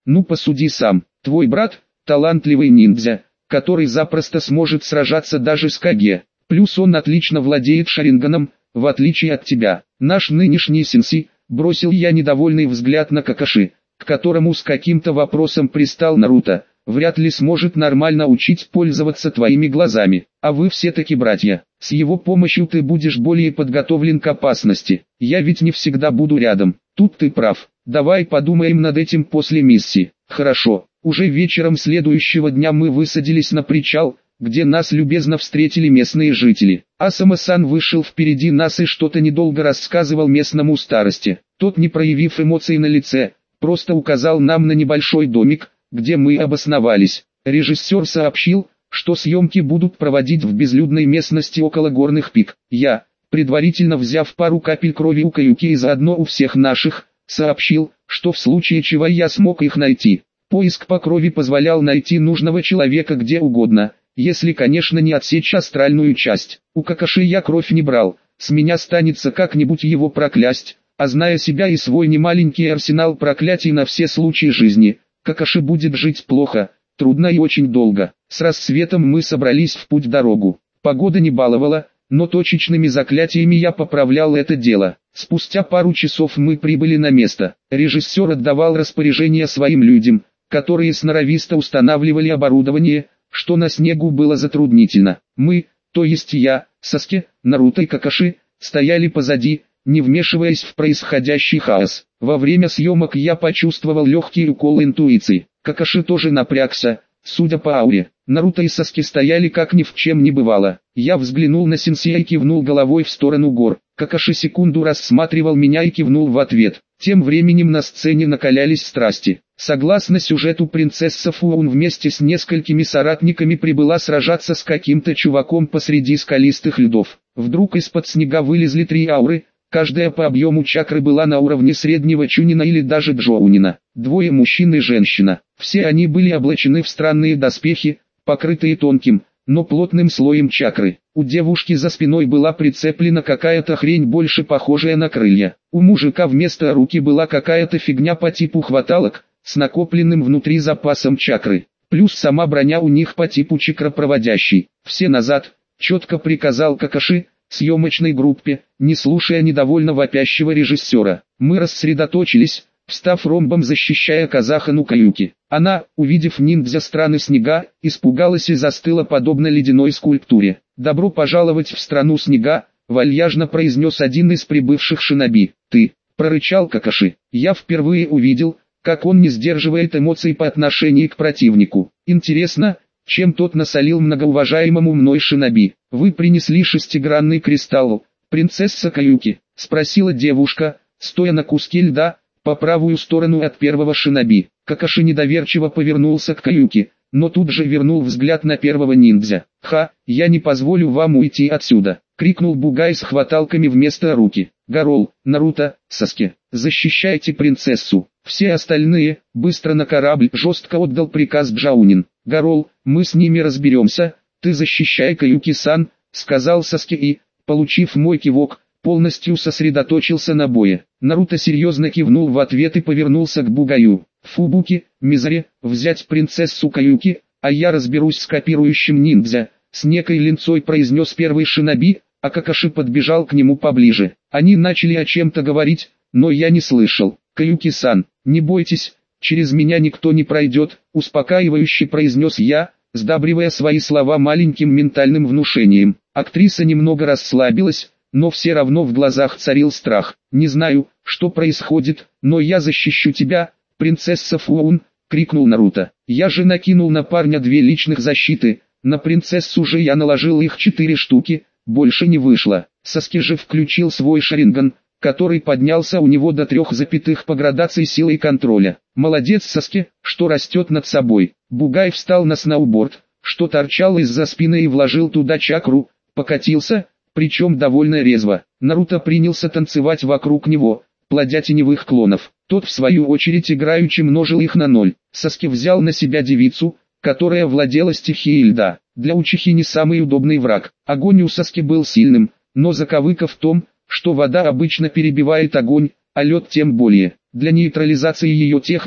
Ну посуди сам, твой брат – талантливый ниндзя, который запросто сможет сражаться даже с Каге. Плюс он отлично владеет шаринганом, в отличие от тебя. Наш нынешний сенсей, бросил я недовольный взгляд на Какаши, к которому с каким-то вопросом пристал Наруто, вряд ли сможет нормально учить пользоваться твоими глазами. А вы все-таки братья, с его помощью ты будешь более подготовлен к опасности. Я ведь не всегда буду рядом. Тут ты прав. Давай подумаем над этим после миссии. Хорошо. Уже вечером следующего дня мы высадились на причал, где нас любезно встретили местные жители. Асама-сан вышел впереди нас и что-то недолго рассказывал местному старости. Тот, не проявив эмоций на лице, просто указал нам на небольшой домик, где мы обосновались. Режиссер сообщил, что съемки будут проводить в безлюдной местности около горных пик. Я, предварительно взяв пару капель крови у Каюки и заодно у всех наших, сообщил, что в случае чего я смог их найти. Поиск по крови позволял найти нужного человека где угодно, если, конечно, не отсечь астральную часть. У Какаши я кровь не брал, с меня станется как-нибудь его проклясть, а зная себя и свой немаленький арсенал проклятий на все случаи жизни, Какаши будет жить плохо, трудно и очень долго. С рассветом мы собрались в путь-дорогу. Погода не баловала, но точечными заклятиями я поправлял это дело. Спустя пару часов мы прибыли на место. Режиссер отдавал распоряжения своим людям, которые сноровисто устанавливали оборудование, что на снегу было затруднительно. Мы, то есть я, Саске, Наруто и Какаши, стояли позади, не вмешиваясь в происходящий хаос. Во время съемок я почувствовал легкий укол интуиции. Какаши тоже напрягся, судя по ауре. Наруто и Саске стояли как ни в чем не бывало. Я взглянул на сенсея и кивнул головой в сторону гор. Какаши секунду рассматривал меня и кивнул в ответ. Тем временем на сцене накалялись страсти. Согласно сюжету, принцесса Фуун вместе с несколькими соратниками прибыла сражаться с каким-то чуваком посреди скалистых льдов. Вдруг из-под снега вылезли 3 ауры, каждая по объему чакры была на уровне среднего чунина или даже джоунина. 2 мужчин и женщина. Все они были облачены в странные доспехи, покрытые тонким, но плотным слоем чакры. У девушки за спиной была прицеплена какая-то хрень, больше похожая на крылья. У мужика вместо руки была какая-то фигня по типу хваталок, с накопленным внутри запасом чакры. Плюс сама броня у них по типу чакропроводящей. Все назад, четко приказал Какаши съемочной группе, не слушая недовольно вопящего режиссера. Мы рассредоточились, встав ромбом, защищая Казахану Каюки. Она, увидев ниндзя страны снега, испугалась и застыла подобно ледяной скульптуре. «Добро пожаловать в страну снега», — вальяжно произнес один из прибывших шиноби. «Ты», — прорычал Какаши. Я впервые увидел, как он не сдерживает эмоций по отношению к противнику. Интересно, чем тот насолил многоуважаемому мной шиноби. «Вы принесли 6-гранный кристалл, принцесса Каюки?» — спросила девушка, стоя на куске льда, по правую сторону от первого шиноби. Какаши недоверчиво повернулся к Каюки, но тут же вернул взгляд на первого ниндзя. «Ха, я не позволю вам уйти отсюда!» — крикнул Бугай с хваталками вместо руки. «Гарол, Наруто, Саске, защищайте принцессу!» Все остальные, быстро на корабль, жестко отдал приказ Джаунин. «Гарол, мы с ними разберемся, ты защищай Каюки-сан», — сказал Саске и, получив мой кивок, полностью сосредоточился на бое. Наруто серьезно кивнул в ответ и повернулся к Бугаю. «Фубуки, Мизаре, взять принцессу Каюки, а я разберусь с копирующим ниндзя», — с некой линцой произнес первый шиноби, а Какаши подбежал к нему поближе. Они начали о чем-то говорить, но я не слышал. «Каюки-сан, не бойтесь, через меня никто не пройдет», — успокаивающе произнес я, сдабривая свои слова маленьким ментальным внушением. Актриса немного расслабилась, но все равно в глазах царил страх. «Не знаю, что происходит, но я защищу тебя, принцесса Фуун», — крикнул Наруто. Я же накинул на парня 2 личных защиты, на принцессу же я наложил их 4 штуки, больше не вышло. Саске же включил свой шаринган, который поднялся у него до 3 запятых по градации силы и контроля. «Молодец, Саске, что растет над собой». Бугай встал на сноуборд, что торчал из-за спины, и вложил туда чакру, покатился, причем довольно резво. Наруто принялся танцевать вокруг него, плодя теневых клонов. Тот в свою очередь играючи множил их на 0. Саске взял на себя девицу, которая владела стихией льда. Для Учихи не самый удобный враг. Огонь у Саске был сильным, но заковыка в том, что вода обычно перебивает огонь, а лед тем более. Для нейтрализации ее техник,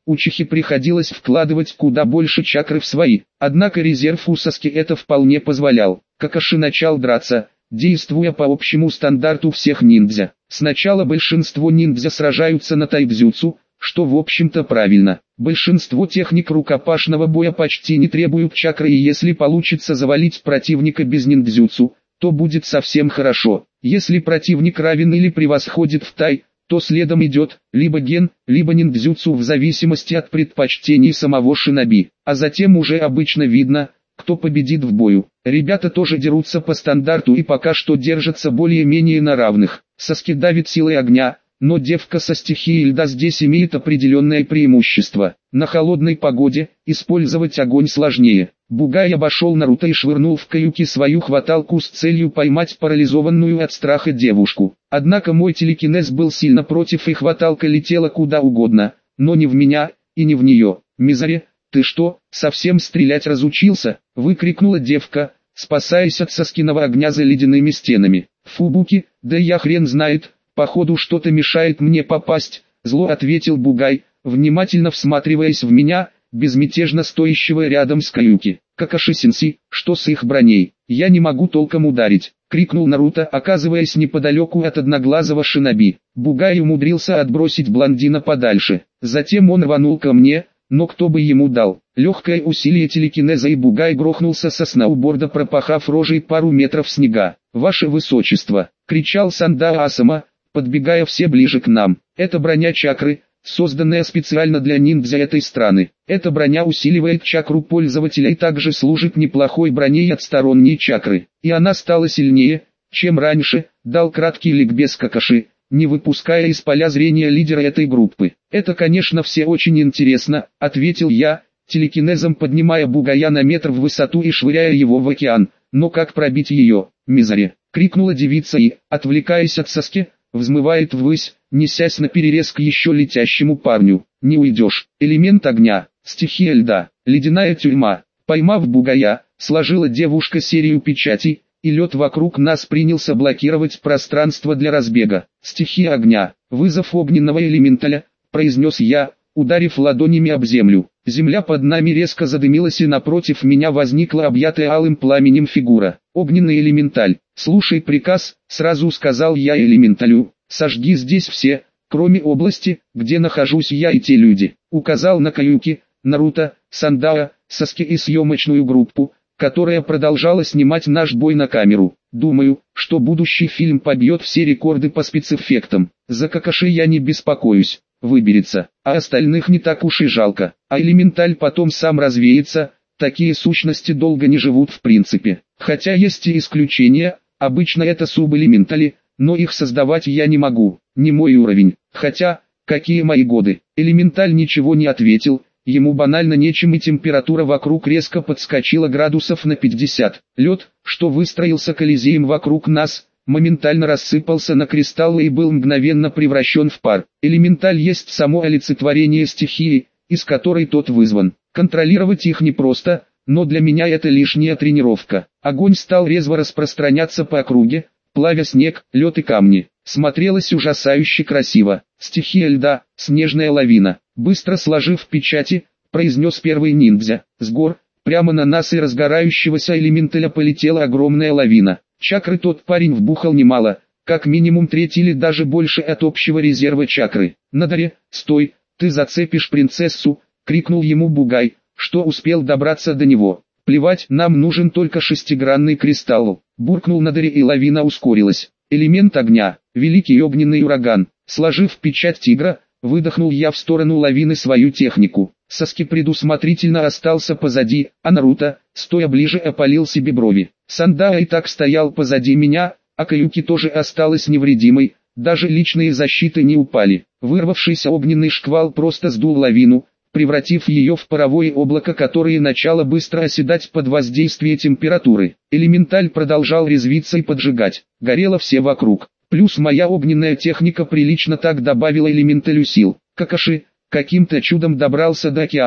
Учихе приходилось вкладывать куда больше чакры в свои, однако резерв у Саски это вполне позволял. Какаши начал драться, действуя по общему стандарту всех ниндзя. Сначала большинство ниндзя сражаются на тайбзюцу, что в общем-то правильно. Большинство техник рукопашного боя почти не требуют чакры, и если получится завалить противника без ниндзюцу, то будет совсем хорошо. Если противник равен или превосходит в тай, то следом идет либо ген, либо ниндзюцу в зависимости от предпочтений самого шиноби. А затем уже обычно видно, кто победит в бою. Ребята тоже дерутся по стандарту и пока что держатся более-менее на равных. Саски давит силой огня, но девка со стихией льда здесь имеет определенное преимущество. На холодной погоде использовать огонь сложнее. Бугай обошел Наруто и швырнул в Каюки свою хваталку с целью поймать парализованную от страха девушку. Однако мой телекинез был сильно против, и хваталка летела куда угодно, но не в меня и не в нее. «Мизари, ты что, совсем стрелять разучился?» — выкрикнула девка, спасаясь от Саскиного огня за ледяными стенами. «Фубуки, да я хрен знает, походу что-то мешает мне попасть», — зло ответил Бугай, внимательно всматриваясь в меня, безмятежно стоящего рядом с Каюки. «Какаши-сенси, что с их броней? Я не могу толком ударить», — крикнул Наруто, оказываясь неподалеку от одноглазого шиноби. Бугай умудрился отбросить блондина подальше. Затем он рванул ко мне, но кто бы ему дал. Легкое усилие телекинеза, и Бугай грохнулся со сноуборда, пропахав рожей пару метров снега. «Ваше Высочество!» — кричал Сандаа Асама, подбегая все ближе к нам. «Это броня чакры, созданная специально для ниндзя этой страны. Эта броня усиливает чакру пользователя и также служит неплохой броней от сторонней чакры. И она стала сильнее, чем раньше», — дал краткий ликбез Какаши, не выпуская из поля зрения лидера этой группы. «Это, конечно, все очень интересно», — ответил я, телекинезом поднимая Бугая на метр в высоту и швыряя его в океан. «Но как пробить ее, Мизари?» — крикнула девица и, отвлекаясь от Саски, взмывает ввысь, несясь наперерез к еще летящему парню. «Не уйдешь». Элемент огня, стихия льда, ледяная тюрьма. Поймав Бугая, сложила девушка серию печатей, и лед вокруг нас принялся блокировать пространство для разбега. «Стихия огня, вызов огненного элементаля», — произнес я, ударив ладонями об землю. Земля под нами резко задымилась, и напротив меня возникла объятая алым пламенем фигура. «Огненный элементаль, слушай приказ», — сразу сказал я элементалю. «Сожги здесь все, кроме области, где нахожусь я и те люди». Указал на Каюки, Наруто, Сандаа, Саски и съемочную группу, которая продолжала снимать наш бой на камеру. «Думаю, что будущий фильм побьет все рекорды по спецэффектам. За Какаши я не беспокоюсь, выберется, а остальных не так уж и жалко. А элементаль потом сам развеется, такие сущности долго не живут в принципе. Хотя есть и исключения, обычно это субэлементали, но их создавать я не могу, не мой уровень. Хотя, какие мои годы?» Элементаль ничего не ответил. Ему банально нечем, и температура вокруг резко подскочила градусов на 50. Лед, что выстроился колизеем вокруг нас, моментально рассыпался на кристаллы и был мгновенно превращен в пар. Элементаль есть само олицетворение стихии, из которой тот вызван. Контролировать их непросто, но для меня это лишняя тренировка. Огонь стал резво распространяться по округе, плавя снег, лед и камни. Смотрелось ужасающе красиво. «Стихия льда, снежная лавина», быстро сложив печати, произнес первый ниндзя. С гор, прямо на нас и разгорающегося элементаля полетела огромная лавина. Чакры тот парень вбухал немало, как минимум треть или даже больше от общего резерва чакры. «Надаре, стой, ты зацепишь принцессу», — крикнул ему Бугай, что успел добраться до него. «Плевать, нам нужен только шестигранный кристалл», — буркнул Надаре, и лавина ускорилась. Элемент огня, великий огненный ураган. Сложив печать тигра, выдохнул я в сторону лавины свою технику. Саски предусмотрительно остался позади, а Наруто, стоя ближе, опалил себе брови. Сандаа и так стоял позади меня, а Каюки тоже осталась невредимой, даже личные защиты не упали. Вырвавшийся огненный шквал просто сдул лавину, превратив ее в паровое облако, которое начало быстро оседать под воздействием температуры. Элементаль продолжал резвиться и поджигать. Горело все вокруг. Плюс моя огненная техника прилично так добавила элементалю сил. Какаши каким-то чудом добрался до океана,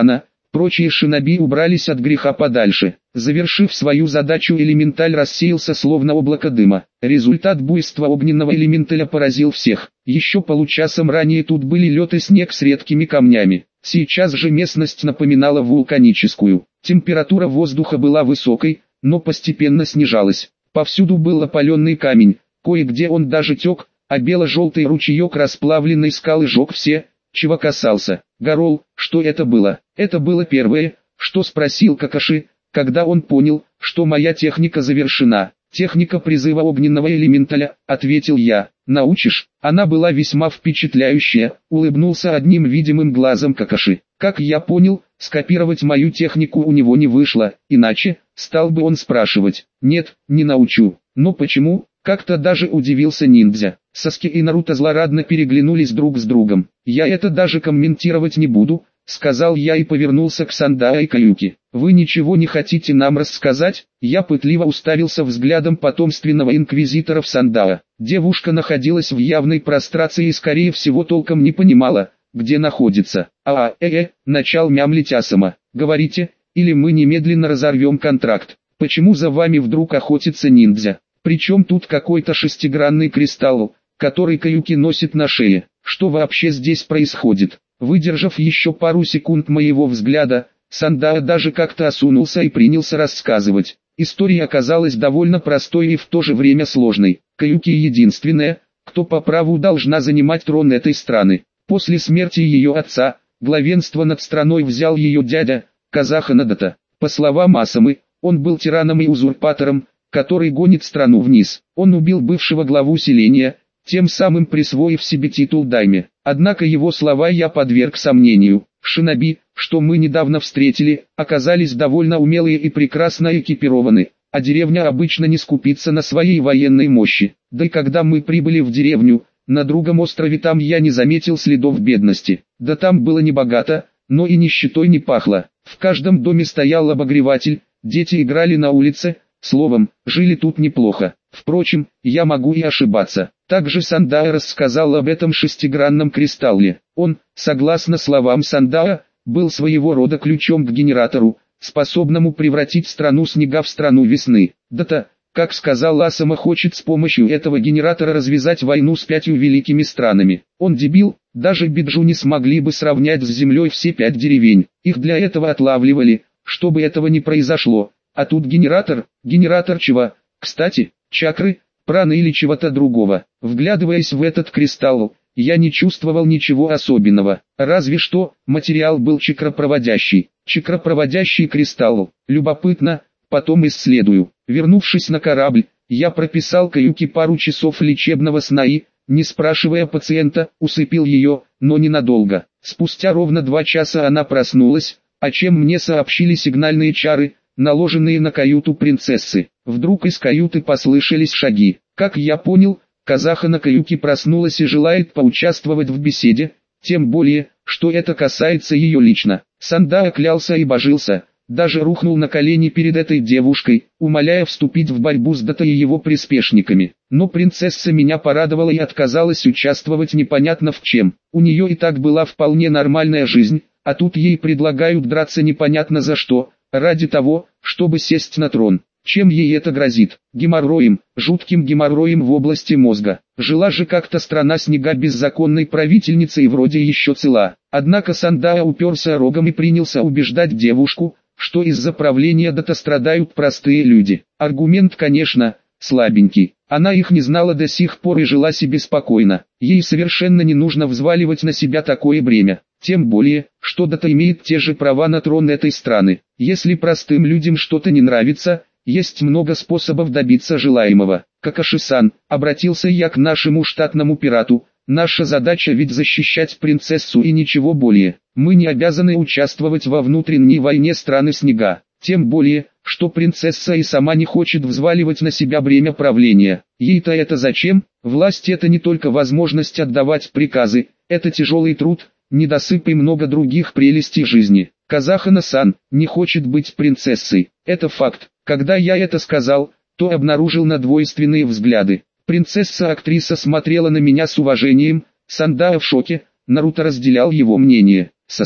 Прочие шиноби убрались от греха подальше. Завершив свою задачу, элементаль рассеялся словно облако дыма. Результат буйства огненного элементаля поразил всех. Еще получасом ранее тут были лед и снег с редкими камнями. Сейчас же местность напоминала вулканическую. Температура воздуха была высокой, но постепенно снижалась. Повсюду был опаленный камень, кое-где он даже тек, а бело-желтый ручеек расплавленной скалы жег все, чего касался. Горол, что это было? Это было первое, что спросил Какаши, когда он понял, что моя техника завершена. «Техника призыва огненного элементаля», — ответил я. «Научишь?» Она была весьма впечатляющая, улыбнулся одним видимым глазом Какаши. Как я понял, скопировать мою технику у него не вышло, иначе, стал бы он спрашивать. «Нет, не научу». «Но почему?» — как-то даже удивился ниндзя. Саски и Наруто злорадно переглянулись друг с другом. «Я это даже комментировать не буду», — сказал я и повернулся к Сандаа и Каюки. «Вы ничего не хотите нам рассказать?» Я пытливо уставился взглядом потомственного инквизитора в Сандаа. Девушка находилась в явной прострации и скорее всего толком не понимала, где находится. Начал мямлить Асама. «Говорите, или мы немедленно разорвем контракт. Почему за вами вдруг охотится ниндзя? Причем тут какой-то шестигранный кристалл, который Каюки носит на шее? Что вообще здесь происходит?» Выдержав еще пару секунд моего взгляда, Сандаа даже как-то осунулся и принялся рассказывать. История оказалась довольно простой и в то же время сложной. Каюки единственная, кто по праву должна занимать трон этой страны. После смерти ее отца, главенство над страной взял ее дядя, Казаха Надата. По словам Асамы, он был тираном и узурпатором, который гонит страну вниз. Он убил бывшего главу селения, тем самым присвоив себе титул дайме. Однако его слова я подверг сомнению. Шиноби, что мы недавно встретили, оказались довольно умелые и прекрасно экипированы, а деревня обычно не скупится на своей военной мощи. Да и когда мы прибыли в деревню, на другом острове, там я не заметил следов бедности. Да там было не богато, но и нищетой не пахло. В каждом доме стоял обогреватель, дети играли на улице, словом, жили тут неплохо. Впрочем, я могу и ошибаться. Также Сандаа рассказал об этом шестигранном кристалле. Он, согласно словам Сандаа, был своего рода ключом к генератору, способному превратить страну снега в страну весны. Да-то, как сказал Асама, хочет с помощью этого генератора развязать войну с 5 великими странами. Он дебил, даже Биджу не смогли бы сравнять с землей все 5 деревень. Их для этого отлавливали, чтобы этого не произошло. А тут генератор чего? Кстати, чакры, праны или чего-то другого. Вглядываясь в этот кристалл, я не чувствовал ничего особенного. Разве что, материал был чакропроводящий. Чакропроводящий кристалл. Любопытно, потом исследую. Вернувшись на корабль, я прописал Каюки пару часов лечебного сна и, не спрашивая пациента, усыпил ее, но ненадолго. Спустя ровно 2 часа она проснулась, о чем мне сообщили сигнальные чары, наложенные на каюту принцессы. Вдруг из каюты послышались шаги. Как я понял, Казаха на Каюки проснулась и желает поучаствовать в беседе, тем более, что это касается ее лично. Сандаа клялся и божился, даже рухнул на колени перед этой девушкой, умоляя вступить в борьбу с Дато и его приспешниками. Но принцесса меня порадовала и отказалась участвовать непонятно в чем. У нее и так была вполне нормальная жизнь, а тут ей предлагают драться непонятно за что, ради того, чтобы сесть на трон. Чем ей это грозит? Геморроем, жутким геморроем в области мозга. Жила же как-то страна снега без законной правительницы и вроде еще цела. Однако Сандаа уперся рогом и принялся убеждать девушку, что из-за правления Дато страдают простые люди. Аргумент, конечно, слабенький. Она их не знала до сих пор и жила себе спокойно. Ей совершенно не нужно взваливать на себя такое бремя. Тем более, что Дато имеет те же права на трон этой страны. Если простым людям что-то не нравится, есть много способов добиться желаемого. Какаши-сан, обратился я к нашему штатному пирату, наша задача ведь защищать принцессу и ничего более. Мы не обязаны участвовать во внутренней войне страны снега. Тем более, что принцесса и сама не хочет взваливать на себя бремя правления. Ей-то это зачем? Власть — это не только возможность отдавать приказы, это тяжелый труд, недосып и много других прелестей жизни. Казахана-сан не хочет быть принцессой. Это факт. Когда я это сказал, то обнаружил на двойственные взгляды. Принцесса-актриса смотрела на меня с уважением, Сандаа в шоке, Наруто разделял его мнение. Саске,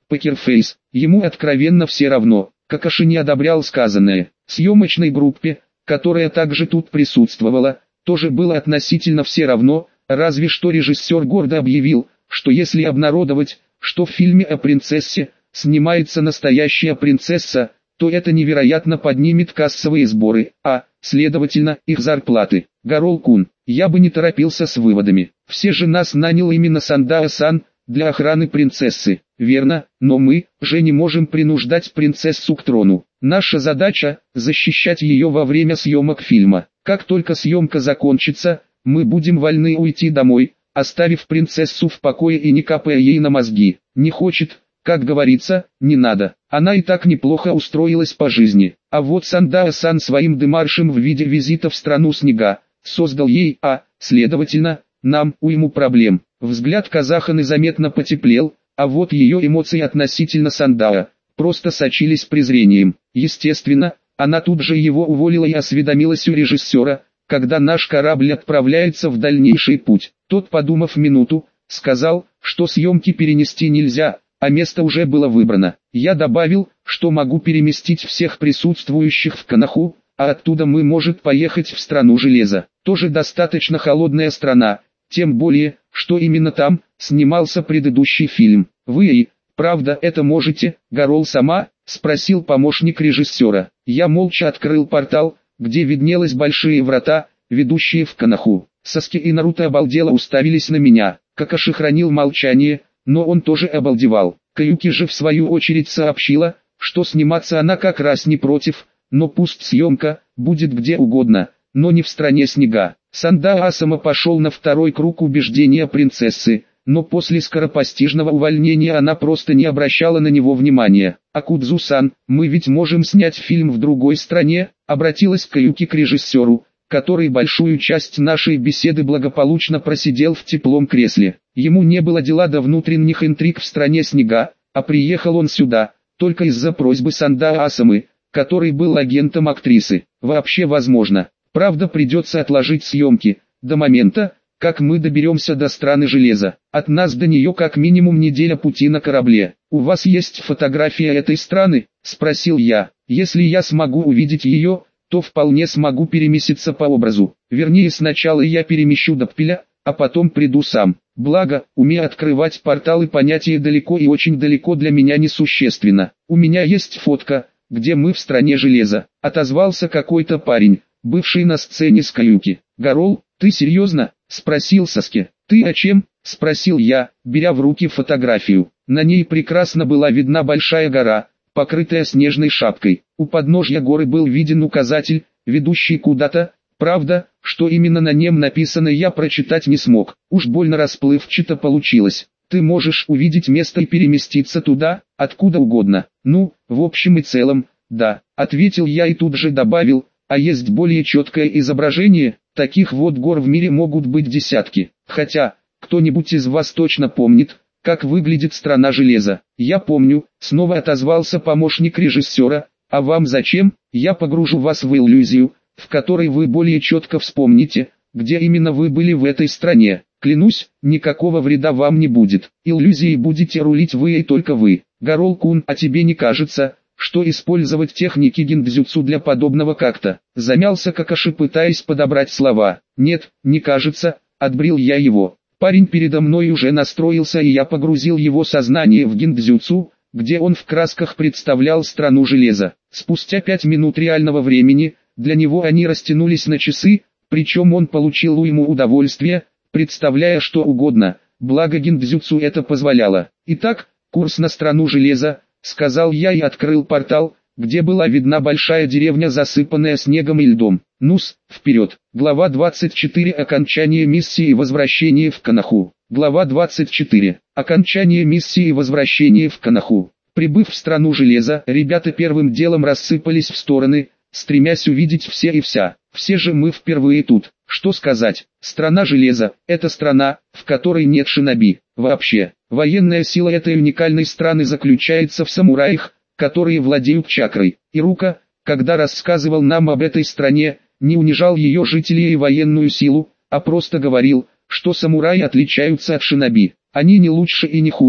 покерфейс, ему откровенно все равно. Какаши не одобрял сказанное. Съемочной группе, которая также тут присутствовала, тоже было относительно все равно, разве что режиссер гордо объявил, что если обнародовать, что в фильме о принцессе снимается настоящая принцесса, то это невероятно поднимет кассовые сборы, а, следовательно, их зарплаты. Гарол-кун, я бы не торопился с выводами. Все же нас нанял именно Сандао-сан для охраны принцессы. Верно, но мы же не можем принуждать принцессу к трону. Наша задача – защищать ее во время съемок фильма. Как только съемка закончится, мы будем вольны уйти домой, оставив принцессу в покое и не капая ей на мозги. Не хочет, как говорится, не надо. Она и так неплохо устроилась по жизни. А вот Сандао-сан своим демаршем в виде визита в страну снега создал ей, следовательно, нам уйму проблем. Взгляд казаха заметно потеплел, а вот ее эмоции относительно Сандао просто сочились презрением. Естественно, она тут же его уволила и осведомилась у режиссера, когда наш корабль отправляется в дальнейший путь. Тот, подумав минуту, сказал, что съемки перенести нельзя, а место уже было выбрано. Я добавил, что могу переместить всех присутствующих в Коноху, а оттуда мы может поехать в страну железа. Тоже достаточно холодная страна, тем более, что именно там снимался предыдущий фильм. Вы правда это можете, Гарол сама? Спросил помощник режиссера. Я молча открыл портал, где виднелись большие врата, ведущие в Коноху. Саски и Наруто обалдело уставились на меня. Какаши хранил молчание, но он тоже обалдевал. Каюки же в свою очередь сообщила, что сниматься она как раз не против, но пусть съемка будет где угодно, но не в стране снега. Сандао Асама пошел на второй круг убеждения принцессы, но после скоропостижного увольнения она просто не обращала на него внимания. «Акудзу-сан, мы ведь можем снять фильм в другой стране», обратилась Каюки к режиссеру, который большую часть нашей беседы благополучно просидел в теплом кресле. Ему не было дела до внутренних интриг в стране снега, а приехал он сюда, только из-за просьбы Сандао Асамы, который был агентом актрисы. Вообще возможно. Правда, придется отложить съемки, до момента, как мы доберемся до страны железа. От нас до нее как минимум неделя пути на корабле. «У вас есть фотография этой страны?» – спросил я. «Если я смогу увидеть ее, то вполне смогу переместиться по образу. Вернее, сначала я перемещу Доппеля, а потом приду сам. Благо, умея открывать порталы, понятие далеко и очень далеко для меня несущественно. У меня есть фотка, где мы в стране железа», – отозвался какой-то парень, бывший на сцене с Каюки. «Гарол, ты серьезно?» – спросил Саски. «Ты о чем?» – спросил я, беря в руки фотографию. На ней прекрасно была видна большая гора, покрытая снежной шапкой. У подножья горы был виден указатель, ведущий куда-то. Правда, что именно на нем написано, я прочитать не смог. Уж больно расплывчато получилось. «Ты можешь увидеть место и переместиться туда, откуда угодно». «Ну, в общем и целом, да», – ответил я и тут же добавил, «а есть более четкое изображение, таких вот гор в мире могут быть десятки. Хотя, кто-нибудь из вас точно помнит, как выглядит страна железа?» «Я помню», – снова отозвался помощник режиссера. «А вам зачем? Я погружу вас в иллюзию, в которой вы более четко вспомните, где именно вы были в этой стране. Клянусь, никакого вреда вам не будет. Иллюзией будете рулить вы и только вы. Гарол-кун, а тебе не кажется, что использовать техники гиндзюцу для подобного как-то?» Замялся Какаши, пытаясь подобрать слова. «Нет, не кажется», — отбрил я его. Парень передо мной уже настроился, и я погрузил его сознание в гиндзюцу, где он в красках представлял страну железа. Спустя 5 минут реального времени, для него они растянулись на часы, причем он получил уйму удовольствия, представляя что угодно, благо гиндзюцу это позволяло. «Итак, курс на страну железа», — сказал я и открыл портал, где была видна большая деревня, засыпанная снегом и льдом. «Ну-с, вперед!» Глава 24. Окончание миссии и возвращение в Коноху. Глава 24. Окончание миссии и возвращение в Коноху. Прибыв в страну железа, ребята первым делом рассыпались в стороны, стремясь увидеть все и вся. Все же мы впервые тут. Что сказать, страна железа – это страна, в которой нет шиноби. Вообще, военная сила этой уникальной страны заключается в самураях, которые владеют чакрой. Ирука, когда рассказывал нам об этой стране, не унижал ее жителей и военную силу, а просто говорил, что самураи отличаются от шиноби. Они не лучше и не хуже,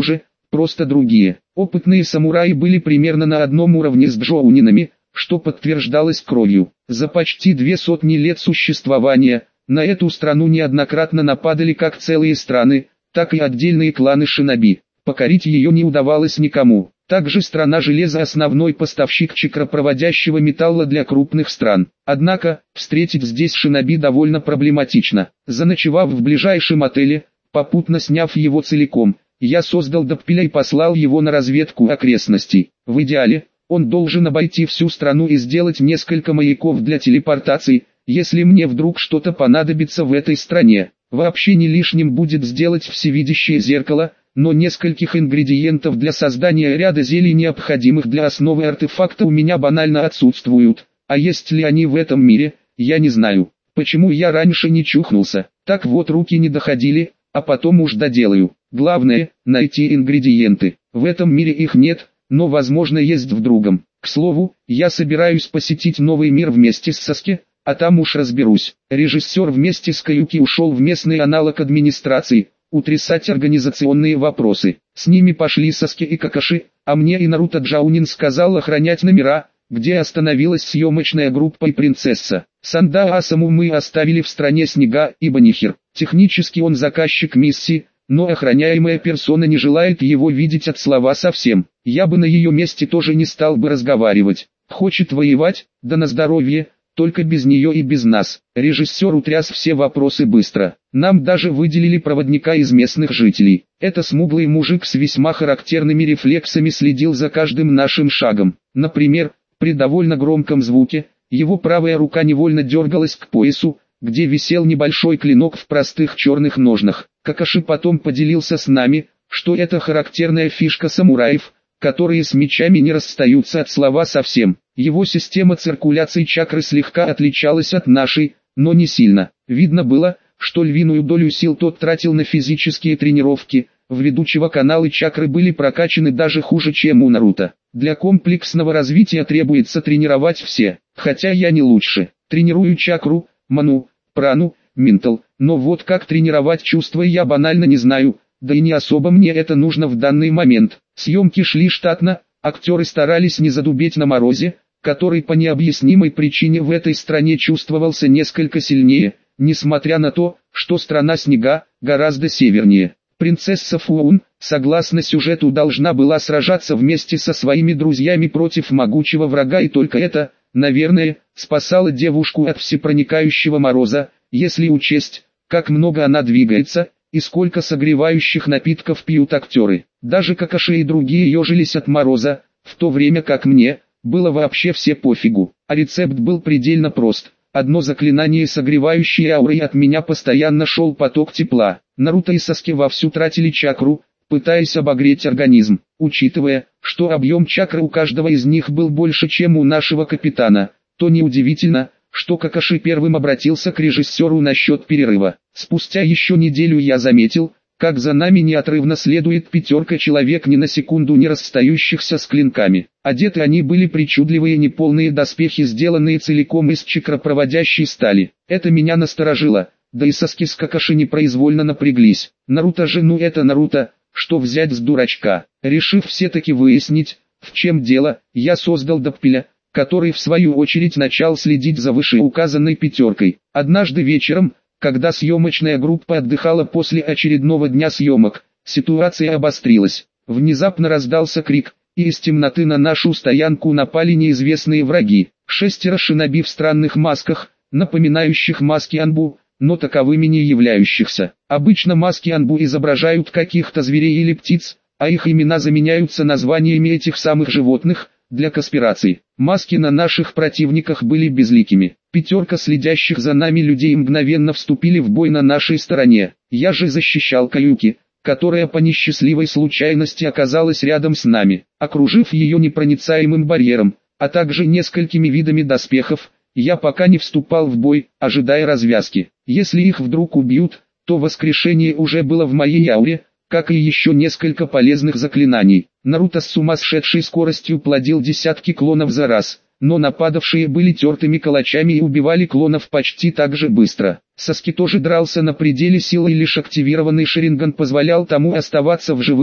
просто другие. Опытные самураи были примерно на одном уровне с джоунинами, что подтверждалось кровью. За почти 200 лет существования, на эту страну неоднократно нападали как целые страны, так и отдельные кланы шиноби. Покорить ее не удавалось никому. Также страна железа основной поставщик чакропроводящего металла для крупных стран. Однако, встретить здесь шиноби довольно проблематично. Заночевав в ближайшем отеле, попутно сняв его целиком, я создал Доппеля и послал его на разведку окрестностей. В идеале, он должен обойти всю страну и сделать несколько маяков для телепортации, если мне вдруг что-то понадобится в этой стране. Вообще не лишним будет сделать всевидящее зеркало, но нескольких ингредиентов для создания ряда зелий, необходимых для основы артефакта, у меня банально отсутствуют. А есть ли они в этом мире, я не знаю. Почему я раньше не чухнулся? Так вот, руки не доходили, а потом уж доделаю. Главное – найти ингредиенты. В этом мире их нет, но возможно есть в другом. К слову, я собираюсь посетить новый мир вместе с Саски, а там уж разберусь. Режиссер вместе с Каюки ушел в местный аналог администрации, утрясать организационные вопросы. С ними пошли Саски и Какаши, а мне и Наруто Джаунин сказал охранять номера, где остановилась съемочная группа и принцесса. Санда Асаму мы оставили в стране снега, ибо нихер. Технически он заказчик миссии, но охраняемая персона не желает его видеть от слова совсем. Я бы на ее месте тоже не стал бы разговаривать. Хочет воевать, да на здоровье, только без нее и без нас. Режиссер утряс все вопросы быстро. Нам даже выделили проводника из местных жителей. Это смуглый мужик с весьма характерными рефлексами следил за каждым нашим шагом. Например, при довольно громком звуке, его правая рука невольно дергалась к поясу, где висел небольшой клинок в простых черных ножнах. Какаши потом поделился с нами, что это характерная фишка самураев, которые с мечами не расстаются от слова совсем. Его система циркуляции чакры слегка отличалась от нашей, но не сильно. Видно было, что львиную долю сил тот тратил на физические тренировки. В ведущего каналы чакры были прокачаны даже хуже, чем у Наруто. Для комплексного развития требуется тренировать все, хотя я не лучше. Тренирую чакру, ману, прану, ментал, но вот как тренировать чувства я банально не знаю, да и не особо мне это нужно в данный момент. Съемки шли штатно, актеры старались не задубеть на морозе, который по необъяснимой причине в этой стране чувствовался несколько сильнее, несмотря на то, что страна снега гораздо севернее. Принцесса Фуун, согласно сюжету, должна была сражаться вместе со своими друзьями против могучего врага, и только это, наверное, спасало девушку от всепроникающего мороза, если учесть, как много она двигается, и сколько согревающих напитков пьют актеры. Даже Какаши и другие ежились от мороза, в то время как мне, было вообще все пофигу. А рецепт был предельно прост. Одно заклинание, согревающее ауры, и от меня постоянно шел поток тепла. Наруто и Саски вовсю тратили чакру, пытаясь обогреть организм. Учитывая, что объем чакры у каждого из них был больше, чем у нашего капитана, то неудивительно, что Какаши первым обратился к режиссеру насчет перерыва. Спустя еще неделю я заметил, как за нами неотрывно следует 5 человек, ни на секунду не расстающихся с клинками. Одеты они были причудливые неполные доспехи, сделанные целиком из чакропроводящей стали. Это меня насторожило, да и Саски с Какаши непроизвольно напряглись. Наруто же, ну это Наруто, что взять с дурачка? Решив все-таки выяснить, в чем дело, я создал Доппеля, который в свою очередь начал следить за вышеуказанной 5. Однажды вечером, когда съемочная группа отдыхала после очередного дня съемок, ситуация обострилась. Внезапно раздался крик, и из темноты на нашу стоянку напали неизвестные враги. 6 шиноби в странных масках, напоминающих маски анбу, но таковыми не являющихся. Обычно маски анбу изображают каких-то зверей или птиц, а их имена заменяются названиями этих самых животных, для конспираций. Маски на наших противниках были безликими. 5 следящих за нами людей мгновенно вступили в бой на нашей стороне. Я же защищал Каюки, которая по несчастливой случайности оказалась рядом с нами. Окружив ее непроницаемым барьером, а также несколькими видами доспехов, я пока не вступал в бой, ожидая развязки. Если их вдруг убьют, то воскрешение уже было в моей ауре, как и еще несколько полезных заклинаний. Наруто с сумасшедшей скоростью плодил десятки клонов за раз, но нападавшие были тертыми калачами и убивали клонов почти так же быстро. Саски тоже дрался на пределе силы, и лишь активированный Шаринган позволял тому оставаться в живых,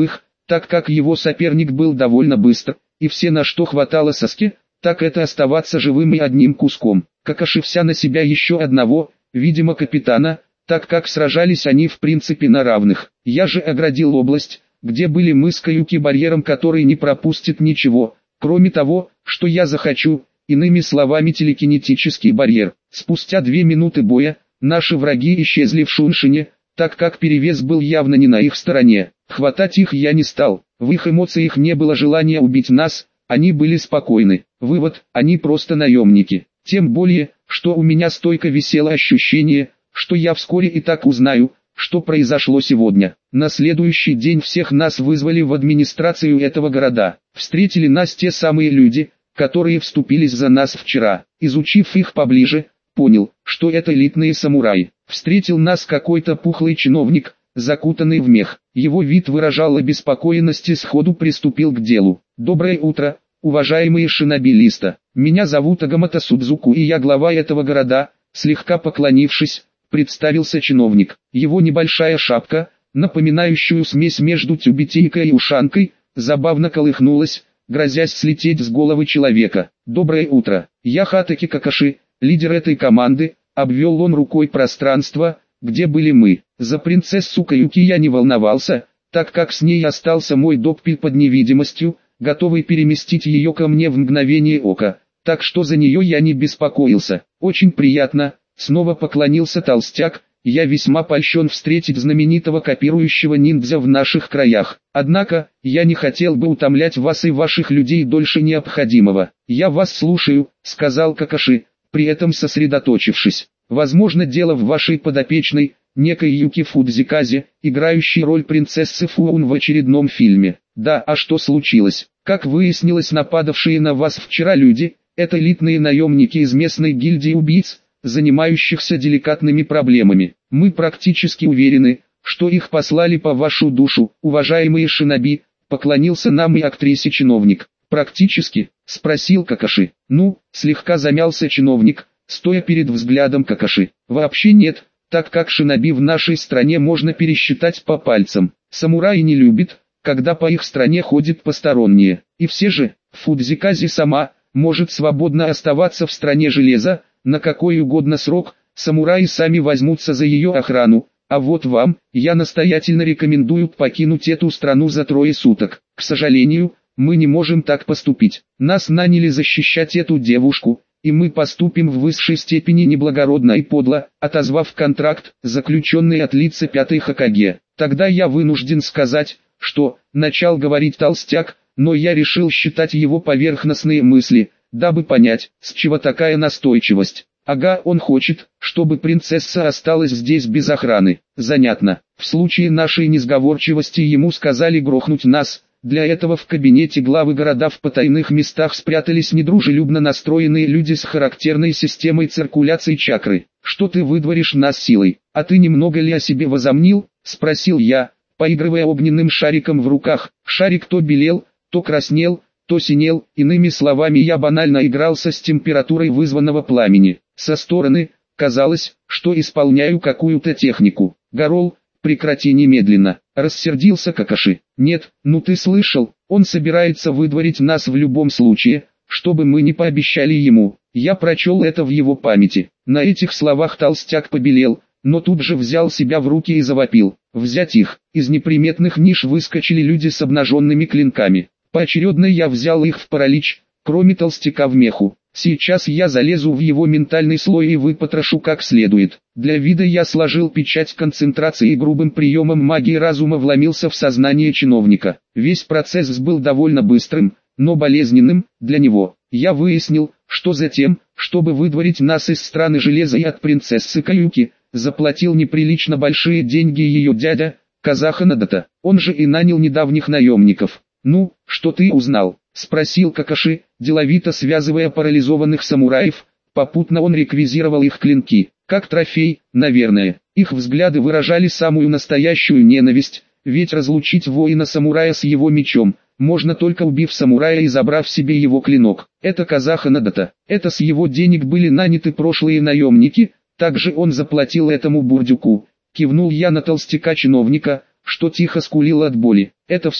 так как его соперник был довольно быстр, и все на что хватало соски, так это оставаться живым и одним куском. Какаши вся на себя еще одного, видимо капитана, так как сражались они в принципе на равных. Я же оградил область, где были мы с Каюки барьером, который не пропустит ничего, кроме того, что я захочу, иными словами телекинетический барьер. Спустя 2 минуты боя, наши враги исчезли в Шуншине, так как перевес был явно не на их стороне. Хватать их я не стал, в их эмоциях не было желания убить нас, они были спокойны. Вывод: они просто наемники. Тем более, что у меня стойко висело ощущение, что я вскоре и так узнаю, что произошло сегодня. На следующий день всех нас вызвали в администрацию этого города. Встретили нас те самые люди, которые вступились за нас вчера. Изучив их поближе, понял, что это элитные самураи. Встретил нас какой-то пухлый чиновник, закутанный в мех. Его вид выражал обеспокоенность и сходу приступил к делу. «Доброе утро, уважаемые шиноби-листа. Меня зовут Агамото Судзуку и я глава этого города», слегка поклонившись, представился чиновник. Его небольшая шапка, напоминающую смесь между тюбетейкой и ушанкой, забавно колыхнулась, грозясь слететь с головы человека. «Доброе утро, я Хатаки Какаши, лидер этой команды», обвел он рукой пространство, где были мы. За принцессу Каюки я не волновался, так как с ней остался мой доппель под невидимостью, готовый переместить ее ко мне в мгновение ока, так что за нее я не беспокоился. «Очень приятно», снова поклонился толстяк, «я весьма польщен встретить знаменитого копирующего ниндзя в наших краях. Однако, я не хотел бы утомлять вас и ваших людей дольше необходимого». «Я вас слушаю», сказал Какаши, при этом сосредоточившись. «Возможно, дело в вашей подопечной, некой Юки Фудзиказе, играющей роль принцессы Фуун в очередном фильме». «Да, а что случилось?» «Как выяснилось, нападавшие на вас вчера люди, это элитные наемники из местной гильдии убийц, занимающихся деликатными проблемами. Мы практически уверены, что их послали по вашу душу, уважаемые шиноби», поклонился нам и актрисе чиновник. «Практически?» — спросил Какаши. «Ну», — слегка замялся чиновник, стоя перед взглядом Какаши. «Вообще нет, так как шиноби в нашей стране можно пересчитать по пальцам. Самураи не любят, когда по их стране ходят посторонние. И все же, Фудзикази сама может свободно оставаться в стране железа, на какой угодно срок, самураи сами возьмутся за ее охрану, а вот вам, я настоятельно рекомендую покинуть эту страну за 3 суток. К сожалению, мы не можем так поступить. Нас наняли защищать эту девушку, и мы поступим в высшей степени неблагородно и подло, отозвав контракт, заключенный от лица 5-й Хокаге. Тогда я вынужден сказать, что», начал говорить толстяк, но я решил считать его поверхностные мысли, дабы понять, с чего такая настойчивость. «Ага, он хочет, чтобы принцесса осталась здесь без охраны. Занятно. В случае нашей несговорчивости ему сказали грохнуть нас. Для этого в кабинете главы города в потайных местах спрятались недружелюбно настроенные люди с характерной системой циркуляции чакры. Что ты выдворишь нас силой? А ты немного ли о себе возомнил?» — спросил я, поигрывая огненным шариком в руках. Шарик то белел, то краснел, то синел, иными словами я банально игрался с температурой вызванного пламени. Со стороны, казалось, что исполняю какую-то технику. «Гарол, прекрати немедленно», — рассердился Какаши. «Нет, ну ты слышал, он собирается выдворить нас в любом случае, чтобы мы не пообещали ему». Я прочел это в его памяти. На этих словах толстяк побелел, но тут же взял себя в руки и завопил: «Взять их!» Из неприметных ниш выскочили люди с обнаженными клинками. Поочередно я взял их в паралич, кроме толстяка в меху. Сейчас я залезу в его ментальный слой и выпотрошу как следует. Для вида я сложил печать концентрации и грубым приемом магии разума вломился в сознание чиновника. Весь процесс был довольно быстрым, но болезненным для него. Я выяснил, что затем, чтобы выдворить нас из страны железа и от принцессы Каюки, заплатил неприлично большие деньги ее дядя, Казаха Надата. Он же и нанял недавних наемников. «Ну, что ты узнал?» — спросил Какаши, деловито связывая парализованных самураев. Попутно он реквизировал их клинки. Как трофей, наверное. Их взгляды выражали самую настоящую ненависть, ведь разлучить воина-самурая с его мечом можно только убив самурая и забрав себе его клинок. Это Казаха Надата. Это с его денег были наняты прошлые наемники, также он заплатил этому бурдюку. Кивнул я на толстяка-чиновника, что тихо скулил от боли. «Это все?» —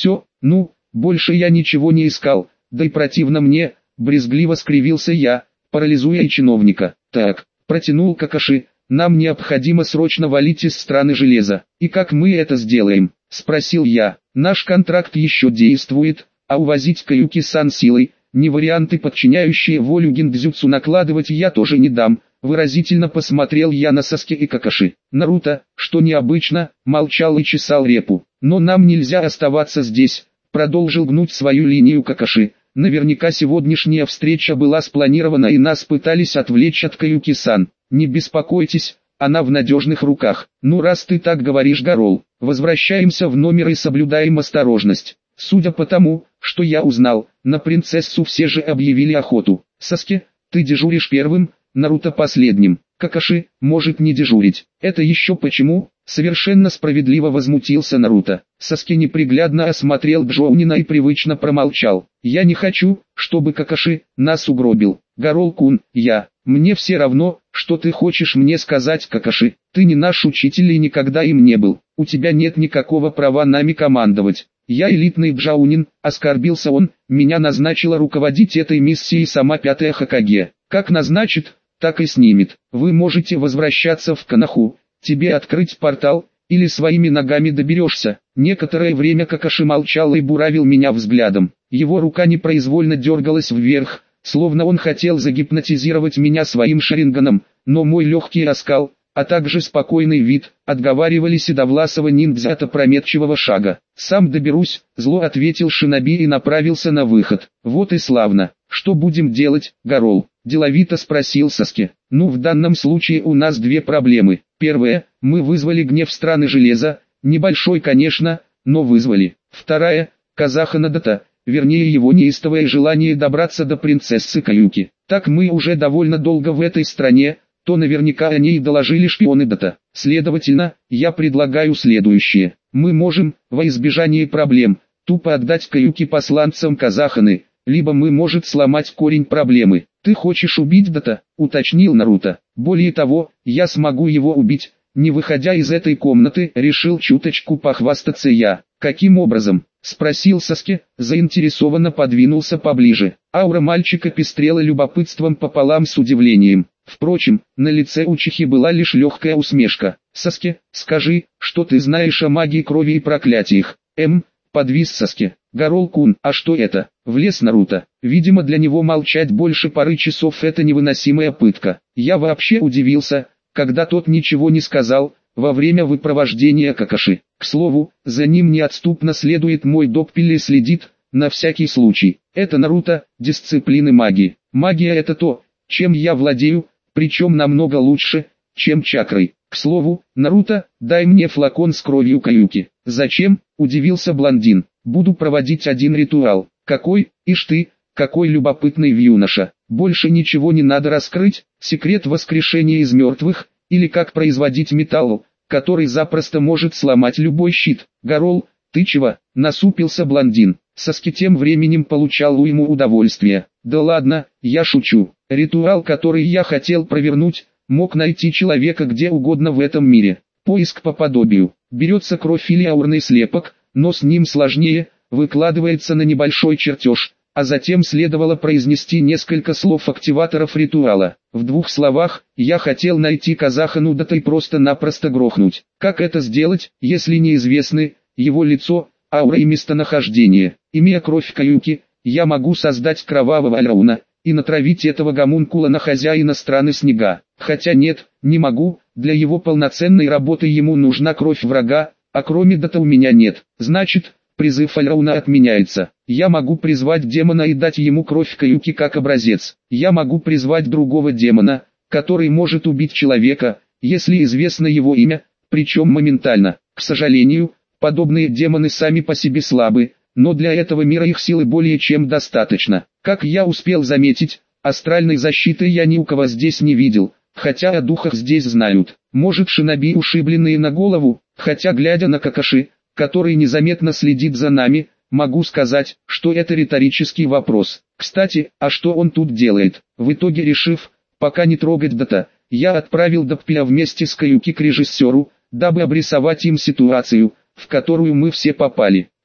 Ну, больше я ничего не искал, да и противно мне, брезгливо скривился я, парализуя и чиновника. Так, протянул Какаши, нам необходимо срочно валить из страны железа. И как мы это сделаем? Спросил я. Наш контракт еще действует, а увозить Каюки-сан силой, не варианты, подчиняющие волю гиндзюцу, накладывать я тоже не дам. Выразительно посмотрел я на Саске и Какаши. Наруто, что необычно, молчал и чесал репу. Но нам нельзя оставаться здесь, продолжил гнуть свою линию Какаши. Наверняка сегодняшняя встреча была спланирована и нас пытались отвлечь от Каюки-сан. Не беспокойтесь, она в надежных руках. Ну раз ты так говоришь, Гарол, возвращаемся в номер и соблюдаем осторожность. Судя по тому, что я узнал, на принцессу все же объявили охоту. Саске, ты дежуришь первым, Наруто последним. Какаши может не дежурить. Это еще почему? Совершенно справедливо возмутился Наруто. Саске неприглядно осмотрел Джоунина и привычно промолчал. Я не хочу, чтобы Какаши нас угробил. Гарол-кун, мне все равно, что ты хочешь мне сказать, Какаши. Ты не наш учитель и никогда им не был. У тебя нет никакого права нами командовать. Я элитный Джоунин, оскорбился он, меня назначила руководить этой миссией сама пятая Хокаге. Как назначит, так и снимет. Вы можете возвращаться в Коноху, тебе открыть портал, или своими ногами доберешься. Некоторое время Какаши молчал и буравил меня взглядом. Его рука непроизвольно дергалась вверх, словно он хотел загипнотизировать меня своим шаринганом, но мой легкий оскал, а также спокойный вид, отговаривали седовласого ниндзя от опрометчивого шага. «Сам доберусь», — зло ответил шиноби и направился на выход. «Вот и славно. Что будем делать, Гарол?» — деловито спросил Саске. «Ну, в данном случае у нас две проблемы. Первая, мы вызвали гнев страны железа, небольшой, конечно, но вызвали. Вторая, казаха Надата, вернее его неистовое желание добраться до принцессы Каюки. Так мы уже довольно долго в этой стране, то наверняка о ней доложили шпионы Дата. Следовательно, я предлагаю следующее. Мы можем, во избежание проблем, тупо отдать Каюки посланцам Казаханы, либо мы может сломать корень проблемы. Ты хочешь убить Дата? Уточнил Наруто. Более того, я смогу его убить, не выходя из этой комнаты, решил чуточку похвастаться я. Каким образом? Спросил Саске, заинтересованно подвинулся поближе. Аура мальчика пестрела любопытством пополам с удивлением. Впрочем, на лице Учихи была лишь легкая усмешка. «Саске, скажи, что ты знаешь о магии крови и проклятиях?» Подвис Саске. «Гарол-кун, а что это?» Влез Наруто. Видимо, для него молчать больше пары часов — это невыносимая пытка. Я вообще удивился, когда тот ничего не сказал во время выпровождения Какаши. К слову, за ним неотступно следует мой доппеллер, следит, на всякий случай. Это Наруто, дисциплины магии. Магия — это то, чем я владею, причем намного лучше, чем чакрой. К слову, Наруто, дай мне флакон с кровью Каюки. Зачем? Удивился блондин. Буду проводить один ритуал. Какой? Ишь ты, какой любопытный юноша. Больше ничего не надо раскрыть. Секрет воскрешения из мертвых, или как производить металл, который запросто может сломать любой щит. Гарол, ты чего? Насупился блондин. Саске тем временем получал уйму удовольствия. Да ладно, я шучу. Ритуал, который я хотел провернуть, мог найти человека где угодно в этом мире. Поиск по подобию. Берется кровь или аурный слепок, но с ним сложнее, выкладывается на небольшой чертеж, а затем следовало произнести несколько слов активаторов ритуала. В двух словах, я хотел найти казаха Нудата и просто-напросто грохнуть. Как это сделать, если неизвестны его лицо, аура и местонахождение? Имея кровь Каюки, я могу создать кровавого Альрауна и натравить этого гомункула на хозяина страны снега. Хотя нет, не могу, для его полноценной работы ему нужна кровь врага, а кроме Дата у меня нет. Значит, призыв Альрауна отменяется. Я могу призвать демона и дать ему кровь Каюки как образец. Я могу призвать другого демона, который может убить человека, если известно его имя, причем моментально. К сожалению, подобные демоны сами по себе слабы, но для этого мира их силы более чем достаточно. Как я успел заметить, астральной защиты я ни у кого здесь не видел, хотя о духах здесь знают. Может, шиноби ушибленные на голову, хотя глядя на Какаши, который незаметно следит за нами, могу сказать, что это риторический вопрос. Кстати, а что он тут делает? В итоге решив, пока не трогать Дата, я отправил Доппеля вместе с Каюки к режиссеру, дабы обрисовать им ситуацию, в которую мы все попали.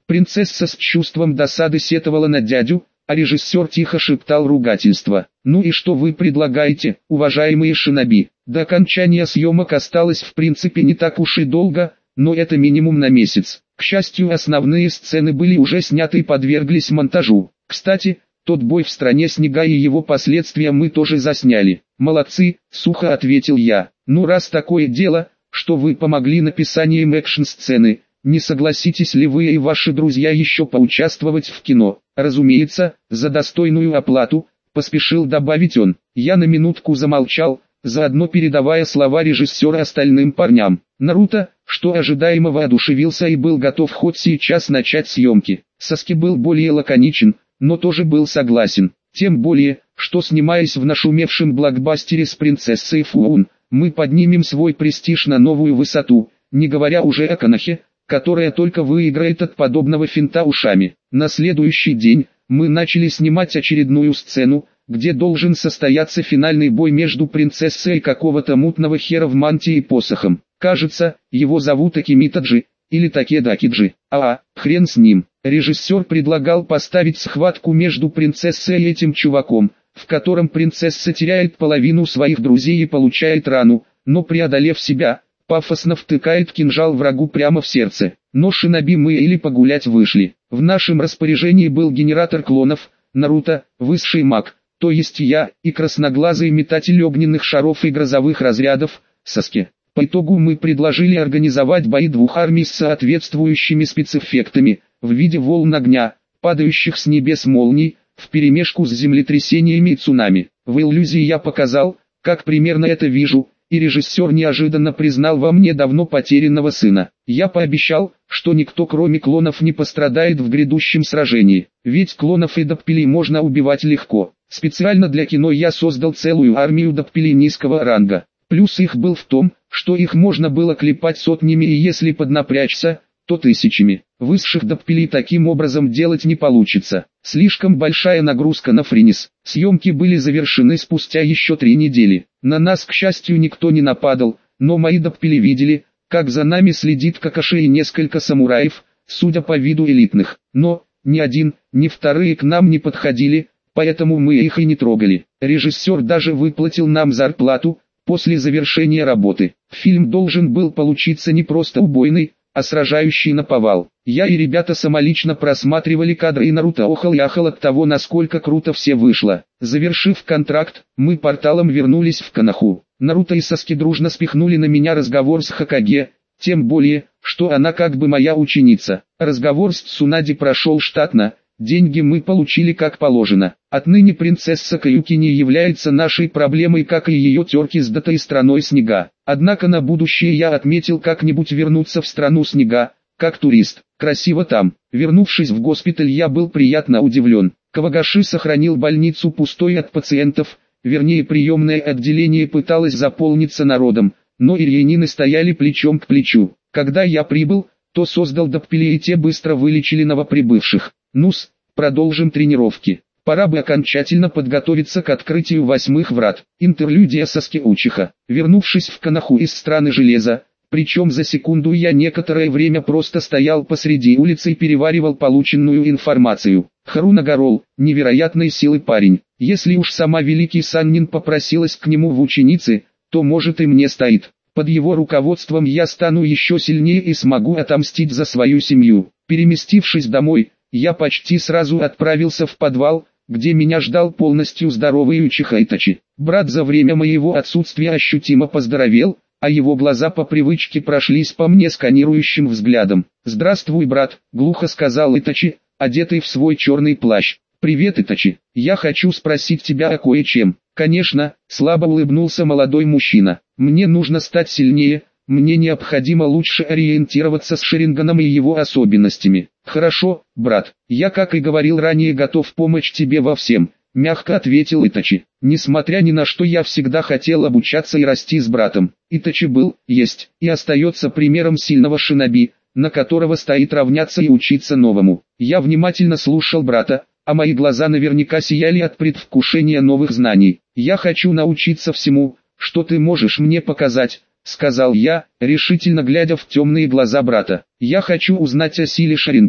Принцесса с чувством досады сетовала на дядю, а режиссер тихо шептал ругательство. «Ну и что вы предлагаете, уважаемые шиноби?» До окончания съемок осталось в принципе не так уж и долго, но это минимум на месяц. К счастью, основные сцены были уже сняты и подверглись монтажу. Кстати, тот бой в «Стране снега» и его последствия мы тоже засняли. «Молодцы», — сухо ответил я. «Ну раз такое дело, что вы помогли написанием экшн-сцены, не согласитесь ли вы и ваши друзья еще поучаствовать в кино?» «Разумеется, за достойную оплату», — поспешил добавить он. Я на минутку замолчал, заодно передавая слова режиссера остальным парням. Наруто, что ожидаемо воодушевился и был готов хоть сейчас начать съемки. Саски был более лаконичен, но тоже был согласен. Тем более, что снимаясь в нашумевшем блокбастере с принцессой Фуун, мы поднимем свой престиж на новую высоту, не говоря уже о Конохе, которая только выиграет от подобного финта ушами. На следующий день мы начали снимать очередную сцену, где должен состояться финальный бой между принцессой и какого-то мутного хера в мантии и посохом. Кажется, его зовут Акимитаджи, или Такеда Акиджи. Хрен с ним. Режиссер предлагал поставить схватку между принцессой и этим чуваком, в котором принцесса теряет половину своих друзей и получает рану, но преодолев себя, пафосно втыкает кинжал врагу прямо в сердце. Но шиноби мы или погулять вышли. В нашем распоряжении был генератор клонов, Наруто, высший маг, то есть я, и красноглазый метатель огненных шаров и грозовых разрядов, Саски. По итогу мы предложили организовать бои двух армий с соответствующими спецэффектами, в виде волн огня, падающих с небес молний, вперемешку с землетрясениями и цунами. В иллюзии я показал, как примерно это вижу, и режиссер неожиданно признал во мне давно потерянного сына. Я пообещал, что никто кроме клонов не пострадает в грядущем сражении, ведь клонов и доппелей можно убивать легко. Специально для кино я создал целую армию доппелей низкого ранга. Плюс их был в том, что их можно было клепать сотнями и если поднапрячься, то тысячами. Высших доппелей таким образом делать не получится. Слишком большая нагрузка на Фринис. Съемки были завершены спустя еще 3 недели. На нас, к счастью, никто не нападал, но мои доппели видели, как за нами следит Какаши и несколько самураев, судя по виду элитных. Но, ни один, ни вторые к нам не подходили, поэтому мы их и не трогали. Режиссер даже выплатил нам зарплату после завершения работы. Фильм должен был получиться не просто убойный, а сражающий наповал. Я и ребята самолично просматривали кадры и Наруто охал-яхал от того, насколько круто все вышло. Завершив контракт, мы порталом вернулись в Коноху. Наруто и Саски дружно спихнули на меня разговор с Хокаге, тем более, что она как бы моя ученица. Разговор с Цунади прошел штатно, деньги мы получили как положено. Отныне принцесса Каюки не является нашей проблемой, как и ее терки с Датой и страной снега. Однако на будущее я отметил как-нибудь вернуться в страну снега, как турист. Красиво там. Вернувшись в госпиталь, я был приятно удивлен. Кавагаши сохранил больницу пустой от пациентов, вернее приемное отделение пыталось заполниться народом, но ирьянины стояли плечом к плечу. Когда я прибыл, то создал доппелей и те быстро вылечили новоприбывших. Ну-с, продолжим тренировки. Пора бы окончательно подготовиться к открытию 8-х врат. Интерлюдия Саски Учиха. Вернувшись в Коноху из страны железа, причем за секунду я некоторое время просто стоял посреди улицы и переваривал полученную информацию. Харуна Гарол, невероятной силы парень. Если уж сама Великий Саннин попросилась к нему в ученицы, то может и мне стоит. Под его руководством я стану еще сильнее и смогу отомстить за свою семью. Переместившись домой, я почти сразу отправился в подвал, где меня ждал полностью здоровый Учиха Итачи. Брат за время моего отсутствия ощутимо поздоровел, а его глаза по привычке прошлись по мне сканирующим взглядом. «Здравствуй, брат», — глухо сказал Итачи, одетый в свой черный плащ. «Привет, Итачи. Я хочу спросить тебя о кое-чем». «Конечно», — слабо улыбнулся молодой мужчина. «Мне нужно стать сильнее, мне необходимо лучше ориентироваться с Шаринганом и его особенностями». «Хорошо, брат, я, как и говорил ранее, готов помочь тебе во всем», — мягко ответил Итачи. «Несмотря ни на что, я всегда хотел обучаться и расти с братом». Итачи был, есть и остается примером сильного шиноби, на которого стоит равняться и учиться новому. Я внимательно слушал брата, а мои глаза наверняка сияли от предвкушения новых знаний. «Я хочу научиться всему, что ты можешь мне показать», — сказал я, решительно глядя в темные глаза брата. «Я хочу узнать о силе Шарингана,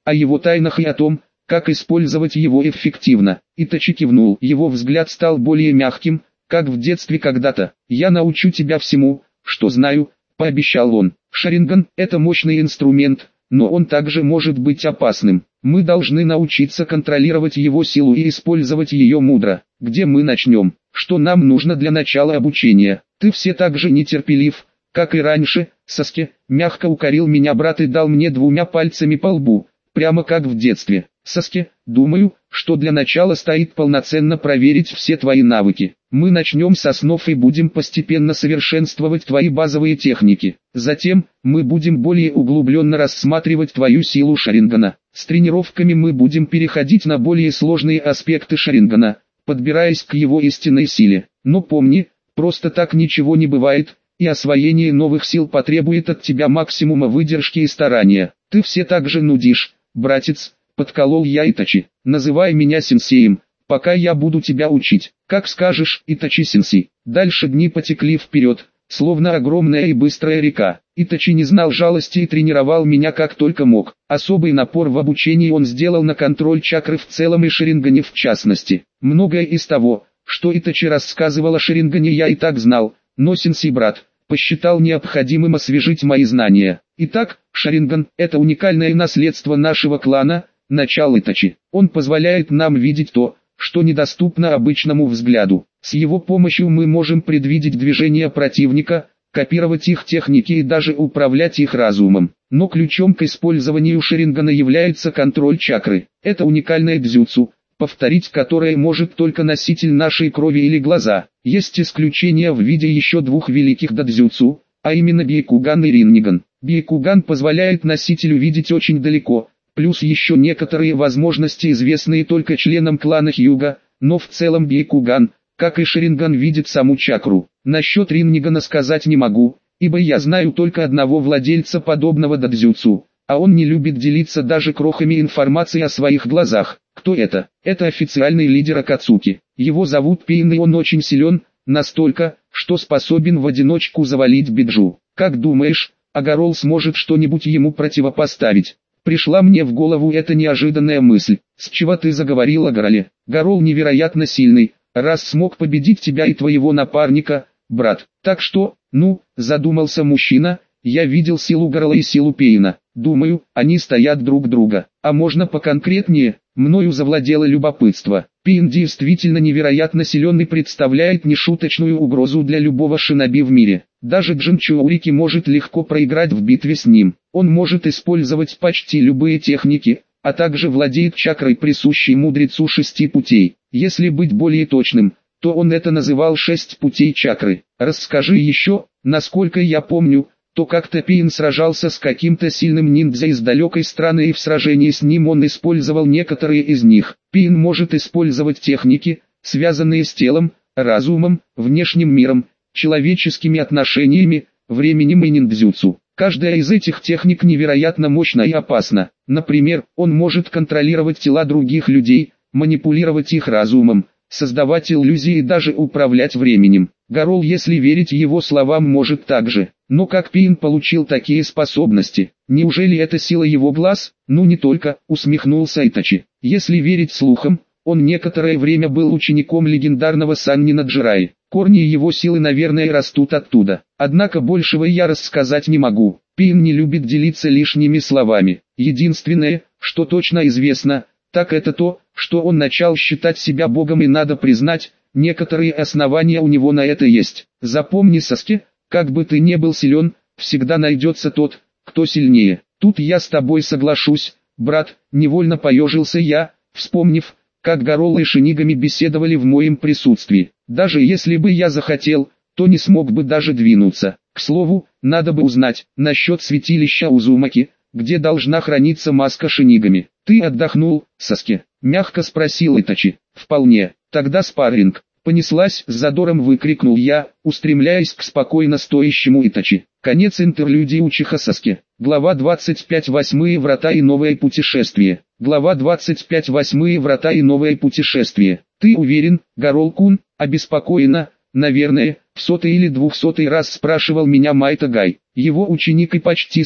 о его тайнах и о том, как использовать его эффективно. Итачи кивнул, его взгляд стал более мягким, как в детстве когда-то. «Я научу тебя всему, что знаю», — пообещал он. «Шаринган — это мощный инструмент, но он также может быть опасным. Мы должны научиться контролировать его силу и использовать ее мудро. Где мы начнем? Что нам нужно для начала обучения? Ты все так же нетерпелив, как и раньше, Саске», — мягко укорил меня брат и дал мне 2 пальцами по лбу, прямо как в детстве. «Саске, думаю, что для начала стоит полноценно проверить все твои навыки. Мы начнем с основ и будем постепенно совершенствовать твои базовые техники. Затем, мы будем более углубленно рассматривать твою силу Шарингана. С тренировками мы будем переходить на более сложные аспекты Шарингана, подбираясь к его истинной силе. Но помни, просто так ничего не бывает, и освоение новых сил потребует от тебя максимума выдержки и старания. Ты все так же нудишь, братец», — подколол я Итачи. «Называй меня сенсеем, пока я буду тебя учить». «Как скажешь, Итачи-сенсей». Дальше дни потекли вперед, словно огромная и быстрая река. Итачи не знал жалости и тренировал меня как только мог. Особый напор в обучении он сделал на контроль чакры в целом и Шарингане в частности. Многое из того, что Итачи рассказывал о Шарингане, я и так знал, но сенсей-брат посчитал необходимым освежить мои знания. Итак, Шаринган – это уникальное наследство нашего клана, начал Итачи. Он позволяет нам видеть то, что недоступно обычному взгляду. С его помощью мы можем предвидеть движения противника, копировать их техники и даже управлять их разумом. Но ключом к использованию Шарингана является контроль чакры. Это уникальное дзюцу, повторить которое может только носитель нашей крови или глаза. Есть исключения в виде еще 2 великих додзюцу, а именно Бьякуган и Ринниган. Бьякуган позволяет носителю видеть очень далеко, плюс еще некоторые возможности, известные только членам клана Хьюга, но в целом Бьякуган, как и Шаринган, видит саму чакру. Насчет Риннигана сказать не могу, ибо я знаю только одного владельца подобного додзюцу, а он не любит делиться даже крохами информации о своих глазах. Кто это? Это официальный лидер Акацуки. Его зовут Пейн, и он очень силен, настолько, что способен в одиночку завалить Биджу. Как думаешь, Агарол сможет что-нибудь ему противопоставить? Пришла мне в голову эта неожиданная мысль. С чего ты заговорил о Гароле? Гарол невероятно сильный, раз смог победить тебя и твоего напарника, брат. Так что, задумался мужчина, я видел силу Гарола и силу Пейна. Думаю, они стоят друг друга. А можно поконкретнее? Мною завладело любопытство. Пейн действительно невероятно силен и представляет нешуточную угрозу для любого шиноби в мире. Даже Джинчоурики может легко проиграть в битве с ним. Он может использовать почти любые техники, а также владеет чакрой, присущей мудрецу 6 путей. Если быть более точным, то он это называл 6 путей чакры. Расскажи еще, насколько я помню, то как-то Пейн сражался с каким-то сильным ниндзя из далекой страны, и в сражении с ним он использовал некоторые из них. Пейн может использовать техники, связанные с телом, разумом, внешним миром, человеческими отношениями, временем и ниндзюцу. Каждая из этих техник невероятно мощна и опасна. Например, он может контролировать тела других людей, манипулировать их разумом, создавать иллюзии и даже управлять временем. Гарол, если верить его словам, может также. Но как Пейн получил такие способности? Неужели это сила его глаз? Не только, усмехнулся Итачи. Если верить слухам, он некоторое время был учеником легендарного Саннина Джираи. Корни его силы, наверное, растут оттуда. Однако большего я рассказать не могу. Пейн не любит делиться лишними словами. Единственное, что точно известно, так это то, что он начал считать себя богом, и надо признать, некоторые основания у него на это есть. Запомни, Саске, как бы ты ни был силен, всегда найдется тот, кто сильнее. Тут я с тобой соглашусь, брат, невольно поежился я, вспомнив, как Гарол и Шинигами беседовали в моем присутствии. Даже если бы я захотел, то не смог бы даже двинуться. К слову, надо бы узнать насчет святилища Узумаки, где должна храниться маска Шинигами. Ты отдохнул, Саске? Мягко спросил Итачи. Вполне. Тогда спарринг. Понеслась, с задором выкрикнул я, устремляясь к спокойно стоящему Итачи. Конец интерлюдии Учиха Саске. Глава 25. Восьмые врата и новое путешествие. Глава 25. Восьмые врата и новое путешествие. Ты уверен, Гарол-кун? Обеспокоена, наверное, в 100-й или 200-й раз спрашивал меня Майта Гай. Его ученик и почти сын,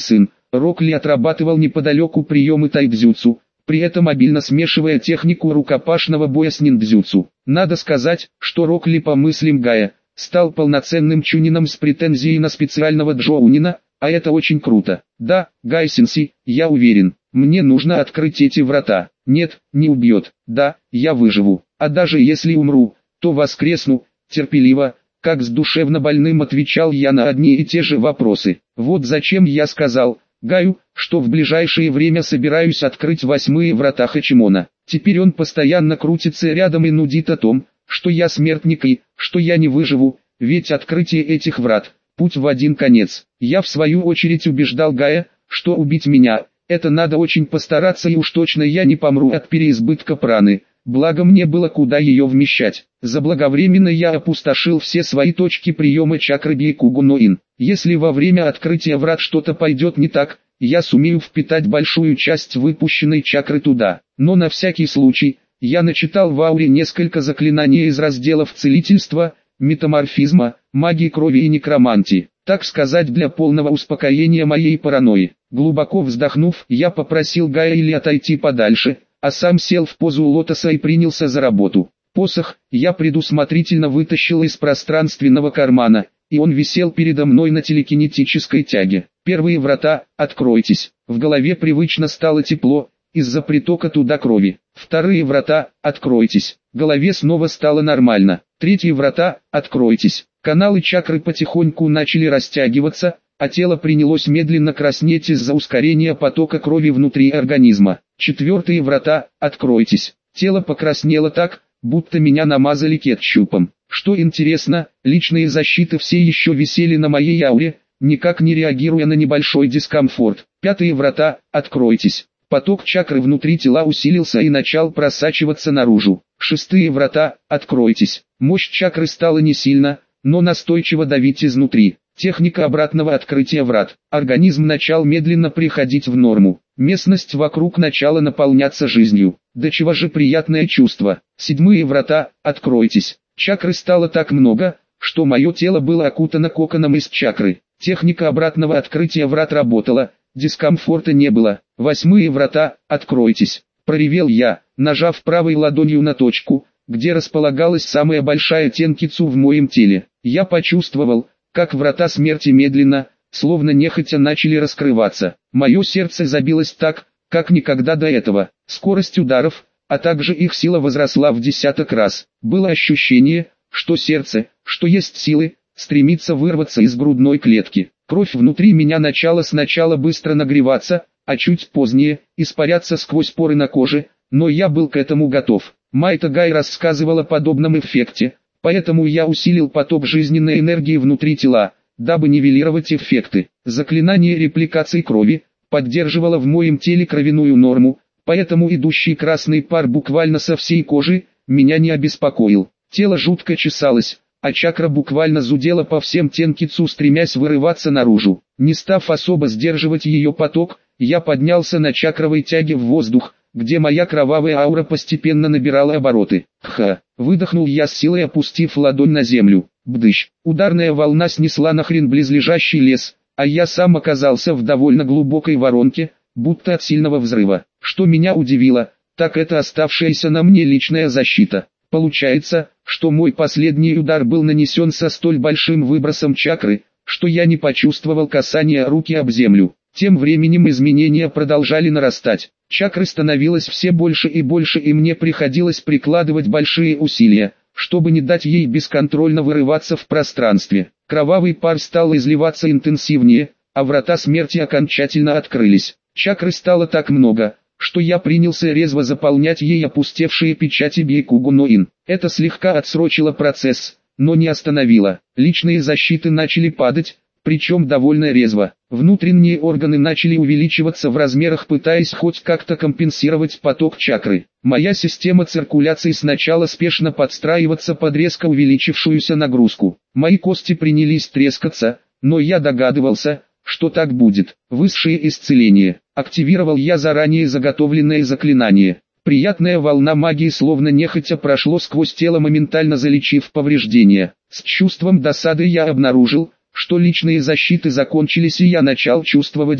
Рокли отрабатывал неподалеку приемы тайцзюцу, при этом обильно смешивая технику рукопашного боя с ниндзюцу. Надо сказать, что Рокли по мыслям Гая стал полноценным чунином с претензией на специального джоунина, а это очень круто. Да, Гай-сенсей, я уверен, мне нужно открыть эти врата. Нет, не убьет. Да, я выживу. А даже если умру, то воскресну, терпеливо, как с душевно больным отвечал я на одни и те же вопросы. Вот зачем я сказал Гаю, что в ближайшее время собираюсь открыть 8-е врата Хачимона. Теперь он постоянно крутится рядом и нудит о том, что я смертник и, что я не выживу, ведь открытие этих врат – путь в один конец. Я в свою очередь убеждал Гая, что убить меня – это надо очень постараться и уж точно я не помру от переизбытка праны, благо мне было куда ее вмещать. Заблаговременно я опустошил все свои точки приема чакры Бейкугу-но-ин. Если во время открытия врат что-то пойдет не так, я сумею впитать большую часть выпущенной чакры туда. Но на всякий случай, я начитал в ауре несколько заклинаний из разделов целительства, метаморфизма, магии крови и некромантии. Так сказать, для полного успокоения моей паранойи. Глубоко вздохнув, я попросил Гая или отойти подальше, а сам сел в позу лотоса и принялся за работу. Посох я предусмотрительно вытащил из пространственного кармана, и он висел передо мной на телекинетической тяге. Первые врата, откройтесь. В голове привычно стало тепло, из-за притока туда крови. Вторые врата, откройтесь. Голове снова стало нормально. Третьи врата, откройтесь. Каналы чакры потихоньку начали растягиваться, а тело принялось медленно краснеть из-за ускорения потока крови внутри организма. Четвертые врата, откройтесь. Тело покраснело так, будто меня намазали кетчупом. Что интересно, личные защиты все еще висели на моей ауре, никак не реагируя на небольшой дискомфорт. Пятые врата, откройтесь. Поток чакры внутри тела усилился и начал просачиваться наружу. Шестые врата, откройтесь. Мощь чакры стала не сильно, но настойчиво давить изнутри. Техника обратного открытия врат. Организм начал медленно приходить в норму. Местность вокруг начала наполняться жизнью. До чего же приятное чувство. Седьмые врата, откройтесь. Чакры стало так много, что мое тело было окутано коконом из чакры. Техника обратного открытия врат работала, дискомфорта не было. Восьмые врата, откройтесь. Проревел я, нажав правой ладонью на точку, где располагалась самая большая тенкицу в моем теле. Я почувствовал, как врата смерти медленно, словно нехотя начали раскрываться. Мое сердце забилось так, как никогда до этого. Скорость ударов, а также их сила возросла в 10 раз. Было ощущение, что сердце, что есть силы, стремится вырваться из грудной клетки. Кровь внутри меня начала сначала быстро нагреваться, а чуть позднее испаряться сквозь поры на коже, но я был к этому готов. Майта Гай рассказывал о подобном эффекте, поэтому я усилил поток жизненной энергии внутри тела, дабы нивелировать эффекты. Заклинание репликации крови поддерживало в моем теле кровяную норму, поэтому идущий красный пар буквально со всей кожи меня не обеспокоил. Тело жутко чесалось, а чакра буквально зудела по всем тенкицу, стремясь вырываться наружу. Не став особо сдерживать ее поток, я поднялся на чакровой тяге в воздух, где моя кровавая аура постепенно набирала обороты. Выдохнул я с силой, опустив ладонь на землю. Бдыщ. Ударная волна снесла нахрен близлежащий лес, а я сам оказался в довольно глубокой воронке, будто от сильного взрыва. Что меня удивило, так это оставшаяся на мне личная защита. Получается, что мой последний удар был нанесен со столь большим выбросом чакры, что я не почувствовал касания руки об землю. Тем временем изменения продолжали нарастать. Чакры становилось все больше и больше, и мне приходилось прикладывать большие усилия, чтобы не дать ей бесконтрольно вырываться в пространстве. Кровавый пар стал изливаться интенсивнее, а врата смерти окончательно открылись. Чакры стало так много, что я принялся резво заполнять ей опустевшие печати Бейкугу-но-ин. Это слегка отсрочило процесс, но не остановило. Личные защиты начали падать, причем довольно резво. Внутренние органы начали увеличиваться в размерах, пытаясь хоть как-то компенсировать поток чакры. Моя система циркуляции сначала спешно подстраиваться под резко увеличившуюся нагрузку. Мои кости принялись трескаться, но я догадывался, что так будет. Высшее исцеление. Активировал я заранее заготовленное заклинание. Приятная волна магии словно нехотя прошло сквозь тело, моментально залечив повреждения. С чувством досады я обнаружил, что личные защиты закончились, и я начал чувствовать боль.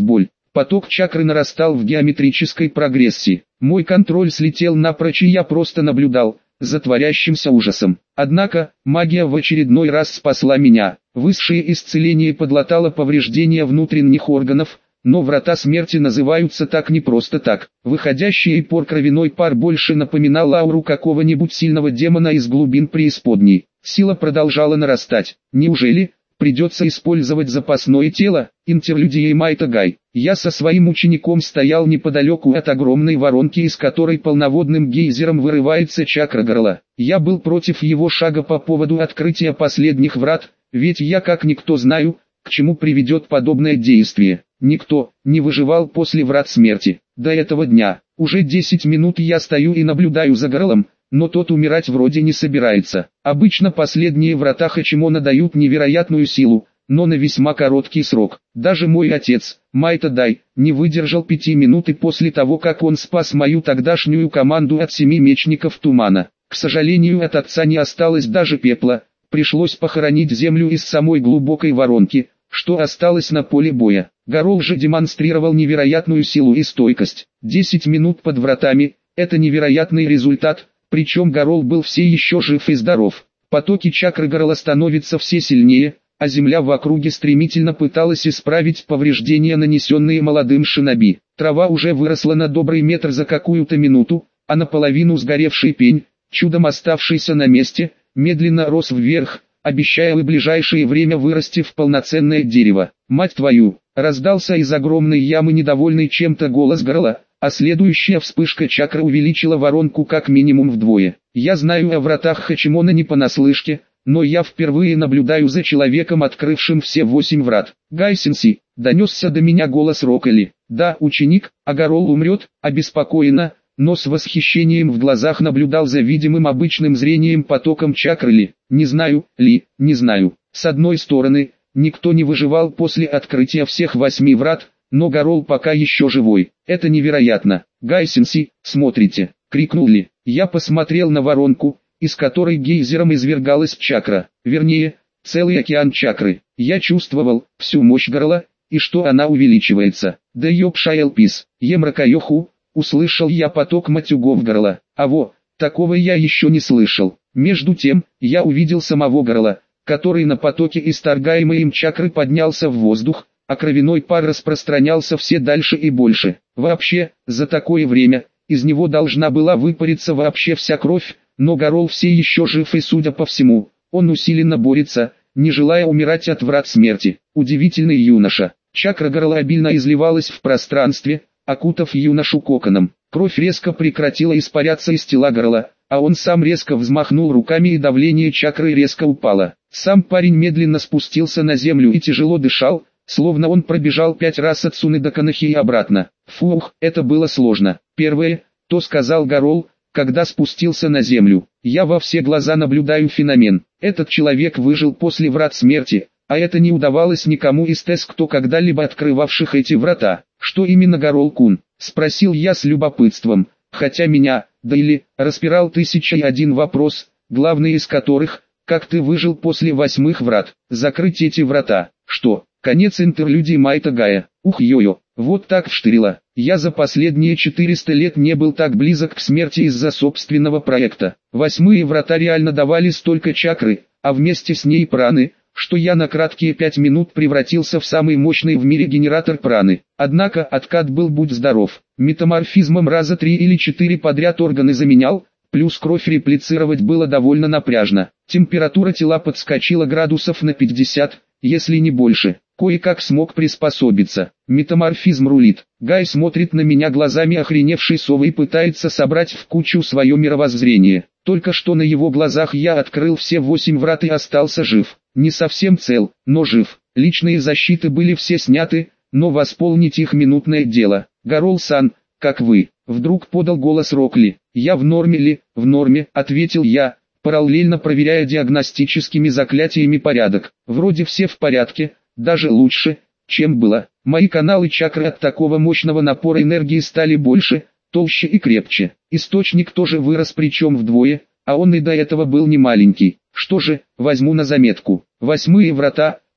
Поток чакры нарастал в геометрической прогрессии. Мой контроль слетел напрочь, и я просто наблюдал за творящимся ужасом. Однако, магия в очередной раз спасла меня. Высшее исцеление подлатало повреждения внутренних органов, но врата смерти называются так не просто так. Выходящий из кровяной пар больше напоминал ауру какого-нибудь сильного демона из глубин преисподней. Сила продолжала нарастать. Неужели придется использовать запасное тело? Интерлюдия Майта Гай. Я со своим учеником стоял неподалеку от огромной воронки, из которой полноводным гейзером вырывается чакра горла. Я был против его шага по поводу открытия последних врат, ведь я как никто знаю, к чему приведет подобное действие. Никто не выживал после врат смерти. До этого дня уже 10 минут я стою и наблюдаю за горлом, но тот умирать вроде не собирается. Обычно последние врата Хачимона дают невероятную силу, но на весьма короткий срок. Даже мой отец, Майта Дай, не выдержал 5 минут и после того, как он спас мою тогдашнюю команду от 7 мечников тумана. К сожалению, от отца не осталось даже пепла, пришлось похоронить землю из самой глубокой воронки, что осталось на поле боя. Горол же демонстрировал невероятную силу и стойкость. 10 минут под вратами – это невероятный результат, причем Горол был все еще жив и здоров. Потоки чакры Горола становятся все сильнее, а земля в округе стремительно пыталась исправить повреждения, нанесенные молодым шиноби. Трава уже выросла на добрый метр за какую-то минуту, а наполовину сгоревший пень, чудом оставшийся на месте, медленно рос вверх, обещая в ближайшее время вырасти в полноценное дерево. «Мать твою!» — раздался из огромной ямы недовольный чем-то голос Горола, а следующая вспышка чакры увеличила воронку как минимум вдвое. Я знаю о вратах Хачимона не понаслышке, но я впервые наблюдаю за человеком, открывшим все 8 врат. «Гай-сенси!» — донесся до меня голос Рокколи. «Да, ученик, а Горол умрет?» — обеспокоенно, но с восхищением в глазах наблюдал за видимым обычным зрением потоком чакры Ли. «Не знаю, Ли, не знаю. С одной стороны, никто не выживал после открытия всех 8 врат, но Горол пока еще живой. Это невероятно. Гай-сенси, смотрите!» — крикнул Ли. Я посмотрел на воронку, из которой гейзером извергалась чакра, вернее, целый океан чакры. Я чувствовал всю мощь Горола, и что она увеличивается. «Да ёпшайлпис, емракайоху!» — услышал я поток матюгов Горола. «Аво, такого я еще не слышал». Между тем, я увидел самого Горола, который на потоке исторгаемой им чакры поднялся в воздух, а кровяной пар распространялся все дальше и больше. Вообще, за такое время, из него должна была выпариться вообще вся кровь, но Горол все еще жив и, судя по всему, он усиленно борется, не желая умирать от врат смерти. Удивительный юноша. Чакра Горола обильно изливалась в пространстве, окутав юношу коконом. Кровь резко прекратила испаряться из тела Горола, а он сам резко взмахнул руками, и давление чакры резко упало. Сам парень медленно спустился на землю и тяжело дышал, словно он пробежал 5 раз от Суны до Канахи и обратно. Фух, это было сложно. Первое, то сказал Горол, когда спустился на землю. Я во все глаза наблюдаю феномен. Этот человек выжил после врат смерти, а это не удавалось никому из тех, кто когда-либо открывавших эти врата. «Что именно, Горол-кун?» — спросил я с любопытством, хотя меня, да или, распирал 1001 вопрос, главный из которых, как ты выжил после 8 врат. Закрыть эти врата. Что? Конец интерлюдии Майта Гая. Ух йо-йо, вот так вштырило. Я за последние 400 лет не был так близок к смерти из-за собственного проекта. 8 врата реально давали столько чакры, а вместе с ней праны, что я на краткие 5 минут превратился в самый мощный в мире генератор праны. Однако откат был будь здоров. Метаморфизмом раза 3 или 4 подряд органы заменял, плюс кровь реплицировать было довольно напряжно. Температура тела подскочила градусов на 50, если не больше. Кое-как смог приспособиться. Метаморфизм рулит. Гай смотрит на меня глазами охреневшей совы и пытается собрать в кучу свое мировоззрение. Только что на его глазах я открыл все 8 врат и остался жив. Не совсем цел, но жив. Личные защиты были все сняты, но восполнить их минутное дело. Горол-сан, как вы? Вдруг подал голос Рокли. Я в норме ли? В норме, ответил я, параллельно проверяя диагностическими заклятиями порядок. Вроде все в порядке, даже лучше, чем было. Мои каналы чакры от такого мощного напора энергии стали больше, толще и крепче. Источник тоже вырос, причем вдвое, а он и до этого был не маленький. Что же, возьму на заметку. 8 врата,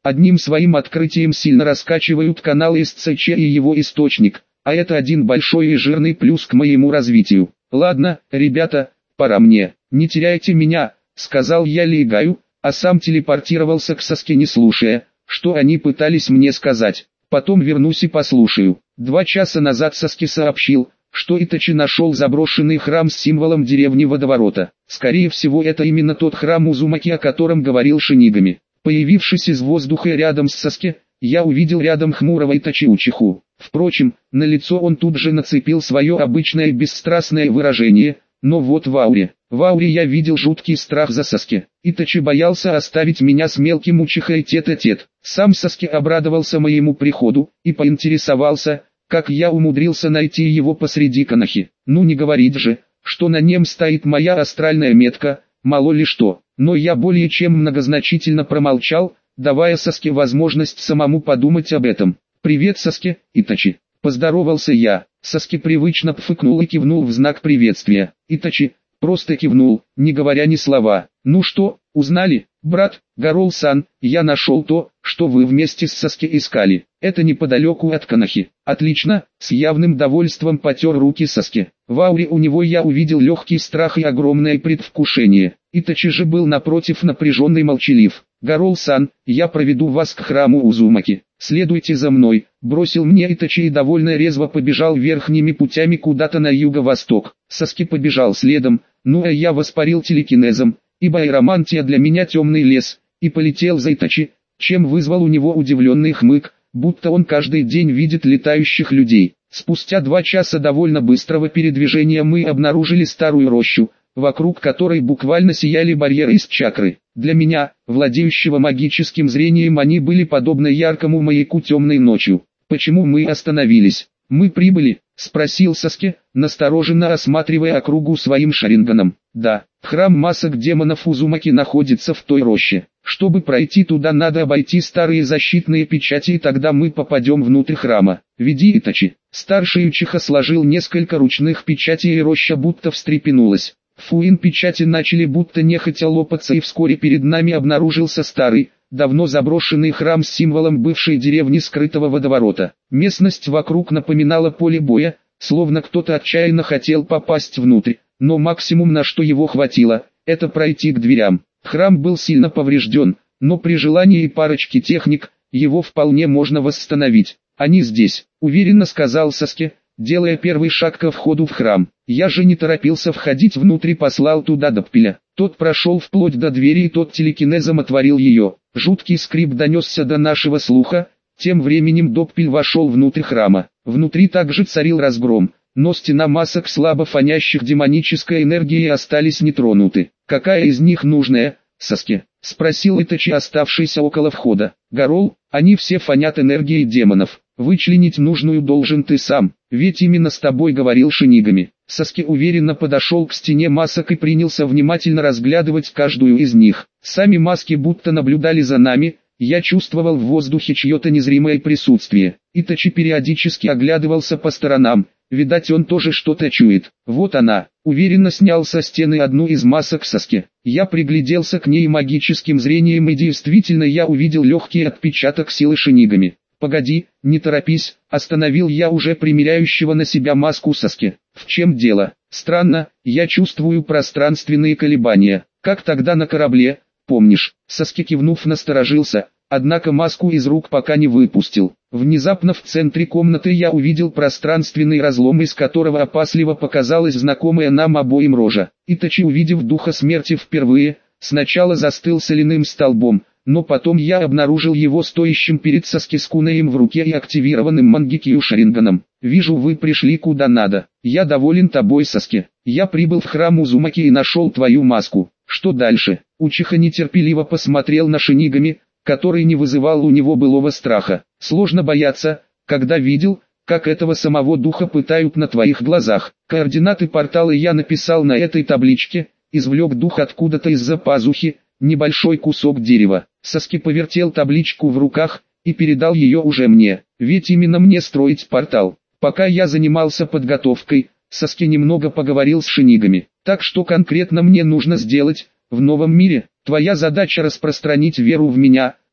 Одним своим открытием сильно раскачивают канал СЦЧ и его источник, а это один большой и жирный плюс к моему развитию. Ладно, ребята, пора мне, не теряйте меня, сказал я Лигаю, а сам телепортировался к Саске, не слушая, что они пытались мне сказать. Потом вернусь и послушаю. 2 часа назад Саске сообщил, что Итачи нашел заброшенный храм с символом деревни Водоворота. Скорее всего, это именно тот храм Узумаки, о котором говорил Шинигами. Появившись из воздуха рядом с Саске, я увидел рядом хмурого Итачи Учиху. Впрочем, на лицо он тут же нацепил свое обычное бесстрастное выражение, но вот в ауре я видел жуткий страх за Саске. Итачи боялся оставить меня с мелким Учихой тет-а-тет. Сам Саске обрадовался моему приходу и поинтересовался, как я умудрился найти его посреди Конохи. Ну не говорить же, что на нем стоит моя астральная метка, мало ли что. Но я более чем многозначительно промолчал, давая Саске возможность самому подумать об этом. «Привет, Саске, Итачи», — поздоровался я. Саске привычно пфыкнул и кивнул в знак приветствия. Итачи просто кивнул, не говоря ни слова. «Ну что, узнали, брат, Гарол-сан, я нашел то, что вы вместе с Саске искали. Это неподалеку от Конохи». «Отлично», — с явным довольством потер руки Саске. В ауре у него я увидел легкий страх и огромное предвкушение. Итачи же был напротив напряженный и молчалив. «Гарол-сан, я проведу вас к храму Узумаки. Следуйте за мной», — бросил мне Итачи и довольно резво побежал верхними путями куда-то на юго-восток. Саске побежал следом, ну а я воспарил телекинезом, ибо аэромантия для меня темный лес, и полетел за Итачи, чем вызвал у него удивленный хмык, будто он каждый день видит летающих людей. Спустя 2 часа довольно быстрого передвижения мы обнаружили старую рощу, вокруг которой буквально сияли барьеры из чакры. Для меня, владеющего магическим зрением, они были подобны яркому маяку темной ночью. «Почему мы остановились?» «Мы прибыли?» — спросил Саске, настороженно осматривая округу своим шаринганом. «Да, храм масок демонов Узумаки находится в той роще. Чтобы пройти туда, надо обойти старые защитные печати, и тогда мы попадем внутрь храма. Веди, Итачи». Старший Учиха сложил несколько ручных печатей, и роща будто встрепенулась. Фуин печати начали будто нехотя лопаться, и вскоре перед нами обнаружился старый, давно заброшенный храм с символом бывшей деревни скрытого водоворота. Местность вокруг напоминала поле боя, словно кто-то отчаянно хотел попасть внутрь, но максимум, на что его хватило, это пройти к дверям. Храм был сильно поврежден, но при желании парочки техник, его вполне можно восстановить. «Они здесь», — уверенно сказал Саске, делая первый шаг ко входу в храм. Я же не торопился входить внутрь и послал туда Доппеля. Тот прошел вплоть до двери, и тот телекинезом отворил ее. Жуткий скрип донесся до нашего слуха. Тем временем Доппель вошел внутрь храма. Внутри также царил разгром, но стена масок, слабо фонящих демонической энергией, остались нетронуты. «Какая из них нужная, Саске?» — спросил Итачи, оставшийся около входа. «Гарол, они все фонят энергией демонов. Вычленить нужную должен ты сам, ведь именно с тобой говорил Шинигами». Саске уверенно подошел к стене масок и принялся внимательно разглядывать каждую из них. Сами маски будто наблюдали за нами, я чувствовал в воздухе чье-то незримое присутствие. Итачи периодически оглядывался по сторонам, видать, он тоже что-то чует. «Вот она», — уверенно снял со стены одну из масок Саске. Я пригляделся к ней магическим зрением, и действительно я увидел легкий отпечаток силы Шинигами. «Погоди, не торопись», — остановил я уже примеряющего на себя маску Саске. «В чем дело? Странно, я чувствую пространственные колебания, как тогда на корабле, помнишь?» Саске, кивнув, насторожился, однако маску из рук пока не выпустил. Внезапно в центре комнаты я увидел пространственный разлом, из которого опасливо показалась знакомая нам обоим рожа. Итачи, увидев духа смерти впервые, сначала застыл соляным столбом, но потом я обнаружил его стоящим перед Саске с кунаем в руке и активированным Мангекью Шаринганом. «Вижу, вы пришли куда надо. Я доволен тобой, Саске. Я прибыл в храм Узумаки и нашел твою маску. Что дальше?» Учиха нетерпеливо посмотрел на Шинигами, который не вызывал у него былого страха. «Сложно бояться, когда видел, как этого самого духа пытают на твоих глазах. Координаты портала я написал на этой табличке, извлек дух откуда-то из-за пазухи, небольшой кусок дерева». Саске повертел табличку в руках и передал ее уже мне, ведь именно мне строить портал. Пока я занимался подготовкой, Саске немного поговорил с Шинигами. «Так что конкретно мне нужно сделать в новом мире?» «Твоя задача распространить веру в меня,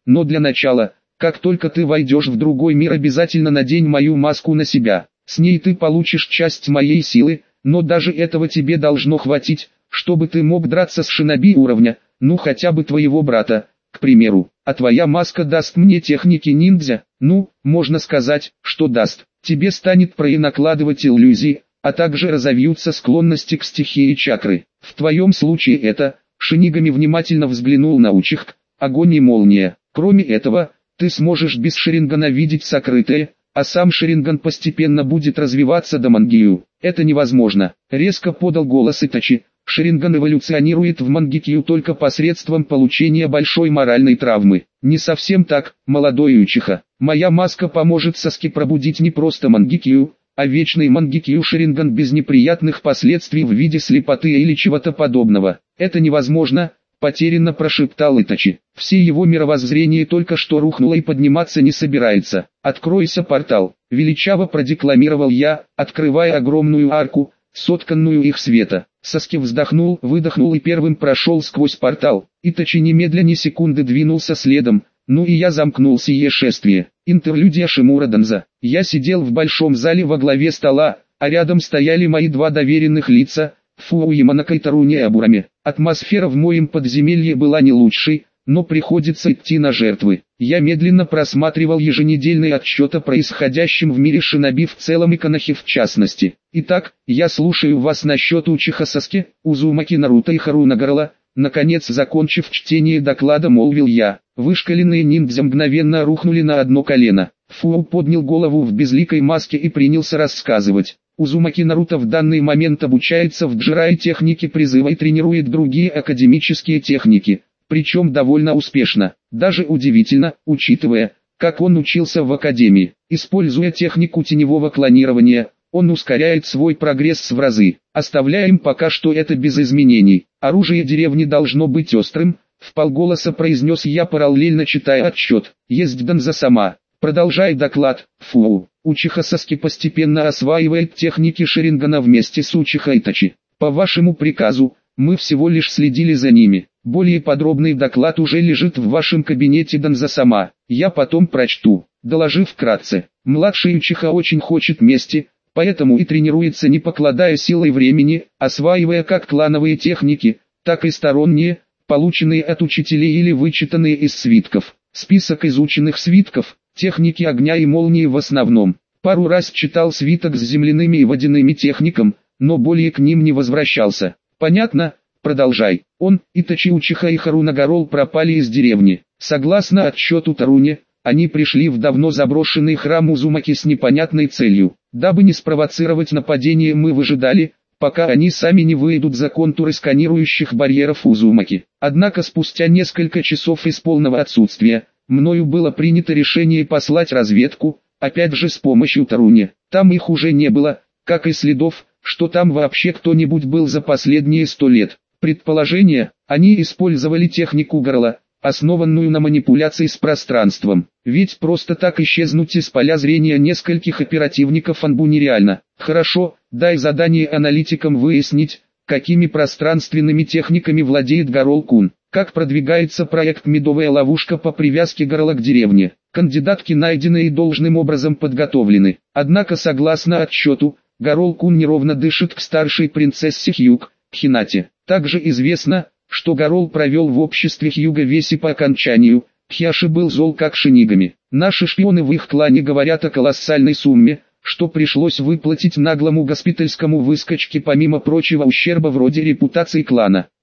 но для начала, как только ты войдешь в другой мир, обязательно надень мою маску на себя. С ней ты получишь часть моей силы, но даже этого тебе должно хватить, чтобы ты мог драться с шиноби уровня, ну хотя бы твоего брата, к примеру. А твоя маска даст мне техники ниндзя, ну, можно сказать, что даст. Тебе станет накладывать иллюзии, а также разовьются склонности к стихии чакры. В твоем случае это, Шинигами внимательно взглянул на Учиха, огонь и молния. Кроме этого, ты сможешь без Шарингана видеть сокрытое, а сам Шаринган постепенно будет развиваться до Мангикью. Это невозможно, резко подал голос Итачи. Шаринган эволюционирует в Мангикью только посредством получения большой моральной травмы. Не совсем так, молодой Учиха. Моя маска поможет Саске пробудить не просто Мангикью, а вечный Мангикью Шаринган без неприятных последствий в виде слепоты или чего-то подобного. Это невозможно, потерянно прошептал Итачи. Все его мировоззрение только что рухнуло и подниматься не собирается. «Откройся портал», — величаво продекламировал я, открывая огромную арку, сотканную их света. Саске вздохнул, выдохнул и первым прошел сквозь портал. Итачи немедля ни секунды двинулся следом, ну и я замкнул сие шествие. Интерлюдия Шимура Данза. Я сидел в большом зале во главе стола, а рядом стояли мои два доверенных лица, Фуо Яманака и Таруни Абурами. Атмосфера в моем подземелье была не лучшей, но приходится идти на жертвы. Я медленно просматривал еженедельный отчет о происходящем в мире шиноби в целом и Конохи в частности. Итак, я слушаю вас насчет Учиха Саске, Узумаки Наруто и Харуна Гарла. Наконец, закончив чтение доклада, молвил я. Вышкаленные ниндзя мгновенно рухнули на одно колено. Фуо поднял голову в безликой маске и принялся рассказывать. Узумаки Наруто в данный момент обучается в Джирай технике призыва и тренирует другие академические техники, причем довольно успешно. Даже удивительно, учитывая, как он учился в академии. Используя технику теневого клонирования, он ускоряет свой прогресс в разы. Оставляем пока что это без изменений. Оружие деревни должно быть острым, вполголоса произнес я, параллельно читая отчет. Есть Данза сама. Продолжай доклад, Фу. Учиха Саске постепенно осваивает техники Шарингана вместе с Учиха Итачи. По вашему приказу, мы всего лишь следили за ними. Более подробный доклад уже лежит в вашем кабинете, Данза сама. Я потом прочту. Доложив вкратце, младший Учиха очень хочет мести, поэтому и тренируется, не покладая сил и времени, осваивая как клановые техники, так и сторонние, полученные от учителей или вычитанные из свитков. Список изученных свитков, техники огня и молнии в основном. Пару раз читал свиток с земляными и водяными техникам, но более к ним не возвращался. Понятно? Продолжай. Он, Итачи Учиха и Харуна Гарол пропали из деревни. Согласно отчету Таруни, они пришли в давно заброшенный храм Узумаки с непонятной целью. Дабы не спровоцировать нападение, мы выжидали, пока они сами не выйдут за контуры сканирующих барьеров Узумаки. Однако спустя несколько часов из полного отсутствия, мною было принято решение послать разведку, опять же с помощью Таруни. Там их уже не было, как и следов, что там вообще кто-нибудь был за последние 100 лет. Предположение, они использовали технику Гарла, основанную на манипуляции с пространством. Ведь просто так исчезнуть из поля зрения нескольких оперативников Анбу нереально. Хорошо, дай задание аналитикам выяснить, какими пространственными техниками владеет Гарол-кун. Как продвигается проект «Медовая ловушка» по привязке Гарла к деревне. Кандидатки найдены и должным образом подготовлены. Однако, согласно отчету, Гарол-кун неровно дышит к старшей принцессе Хьюг, Хинате. Также известно, что Гарол провел в обществе Хьюга весь и по окончанию, Хьяши был зол как Шинигами. Наши шпионы в их клане говорят о колоссальной сумме, что пришлось выплатить наглому госпитальскому выскочке помимо прочего ущерба вроде репутации клана.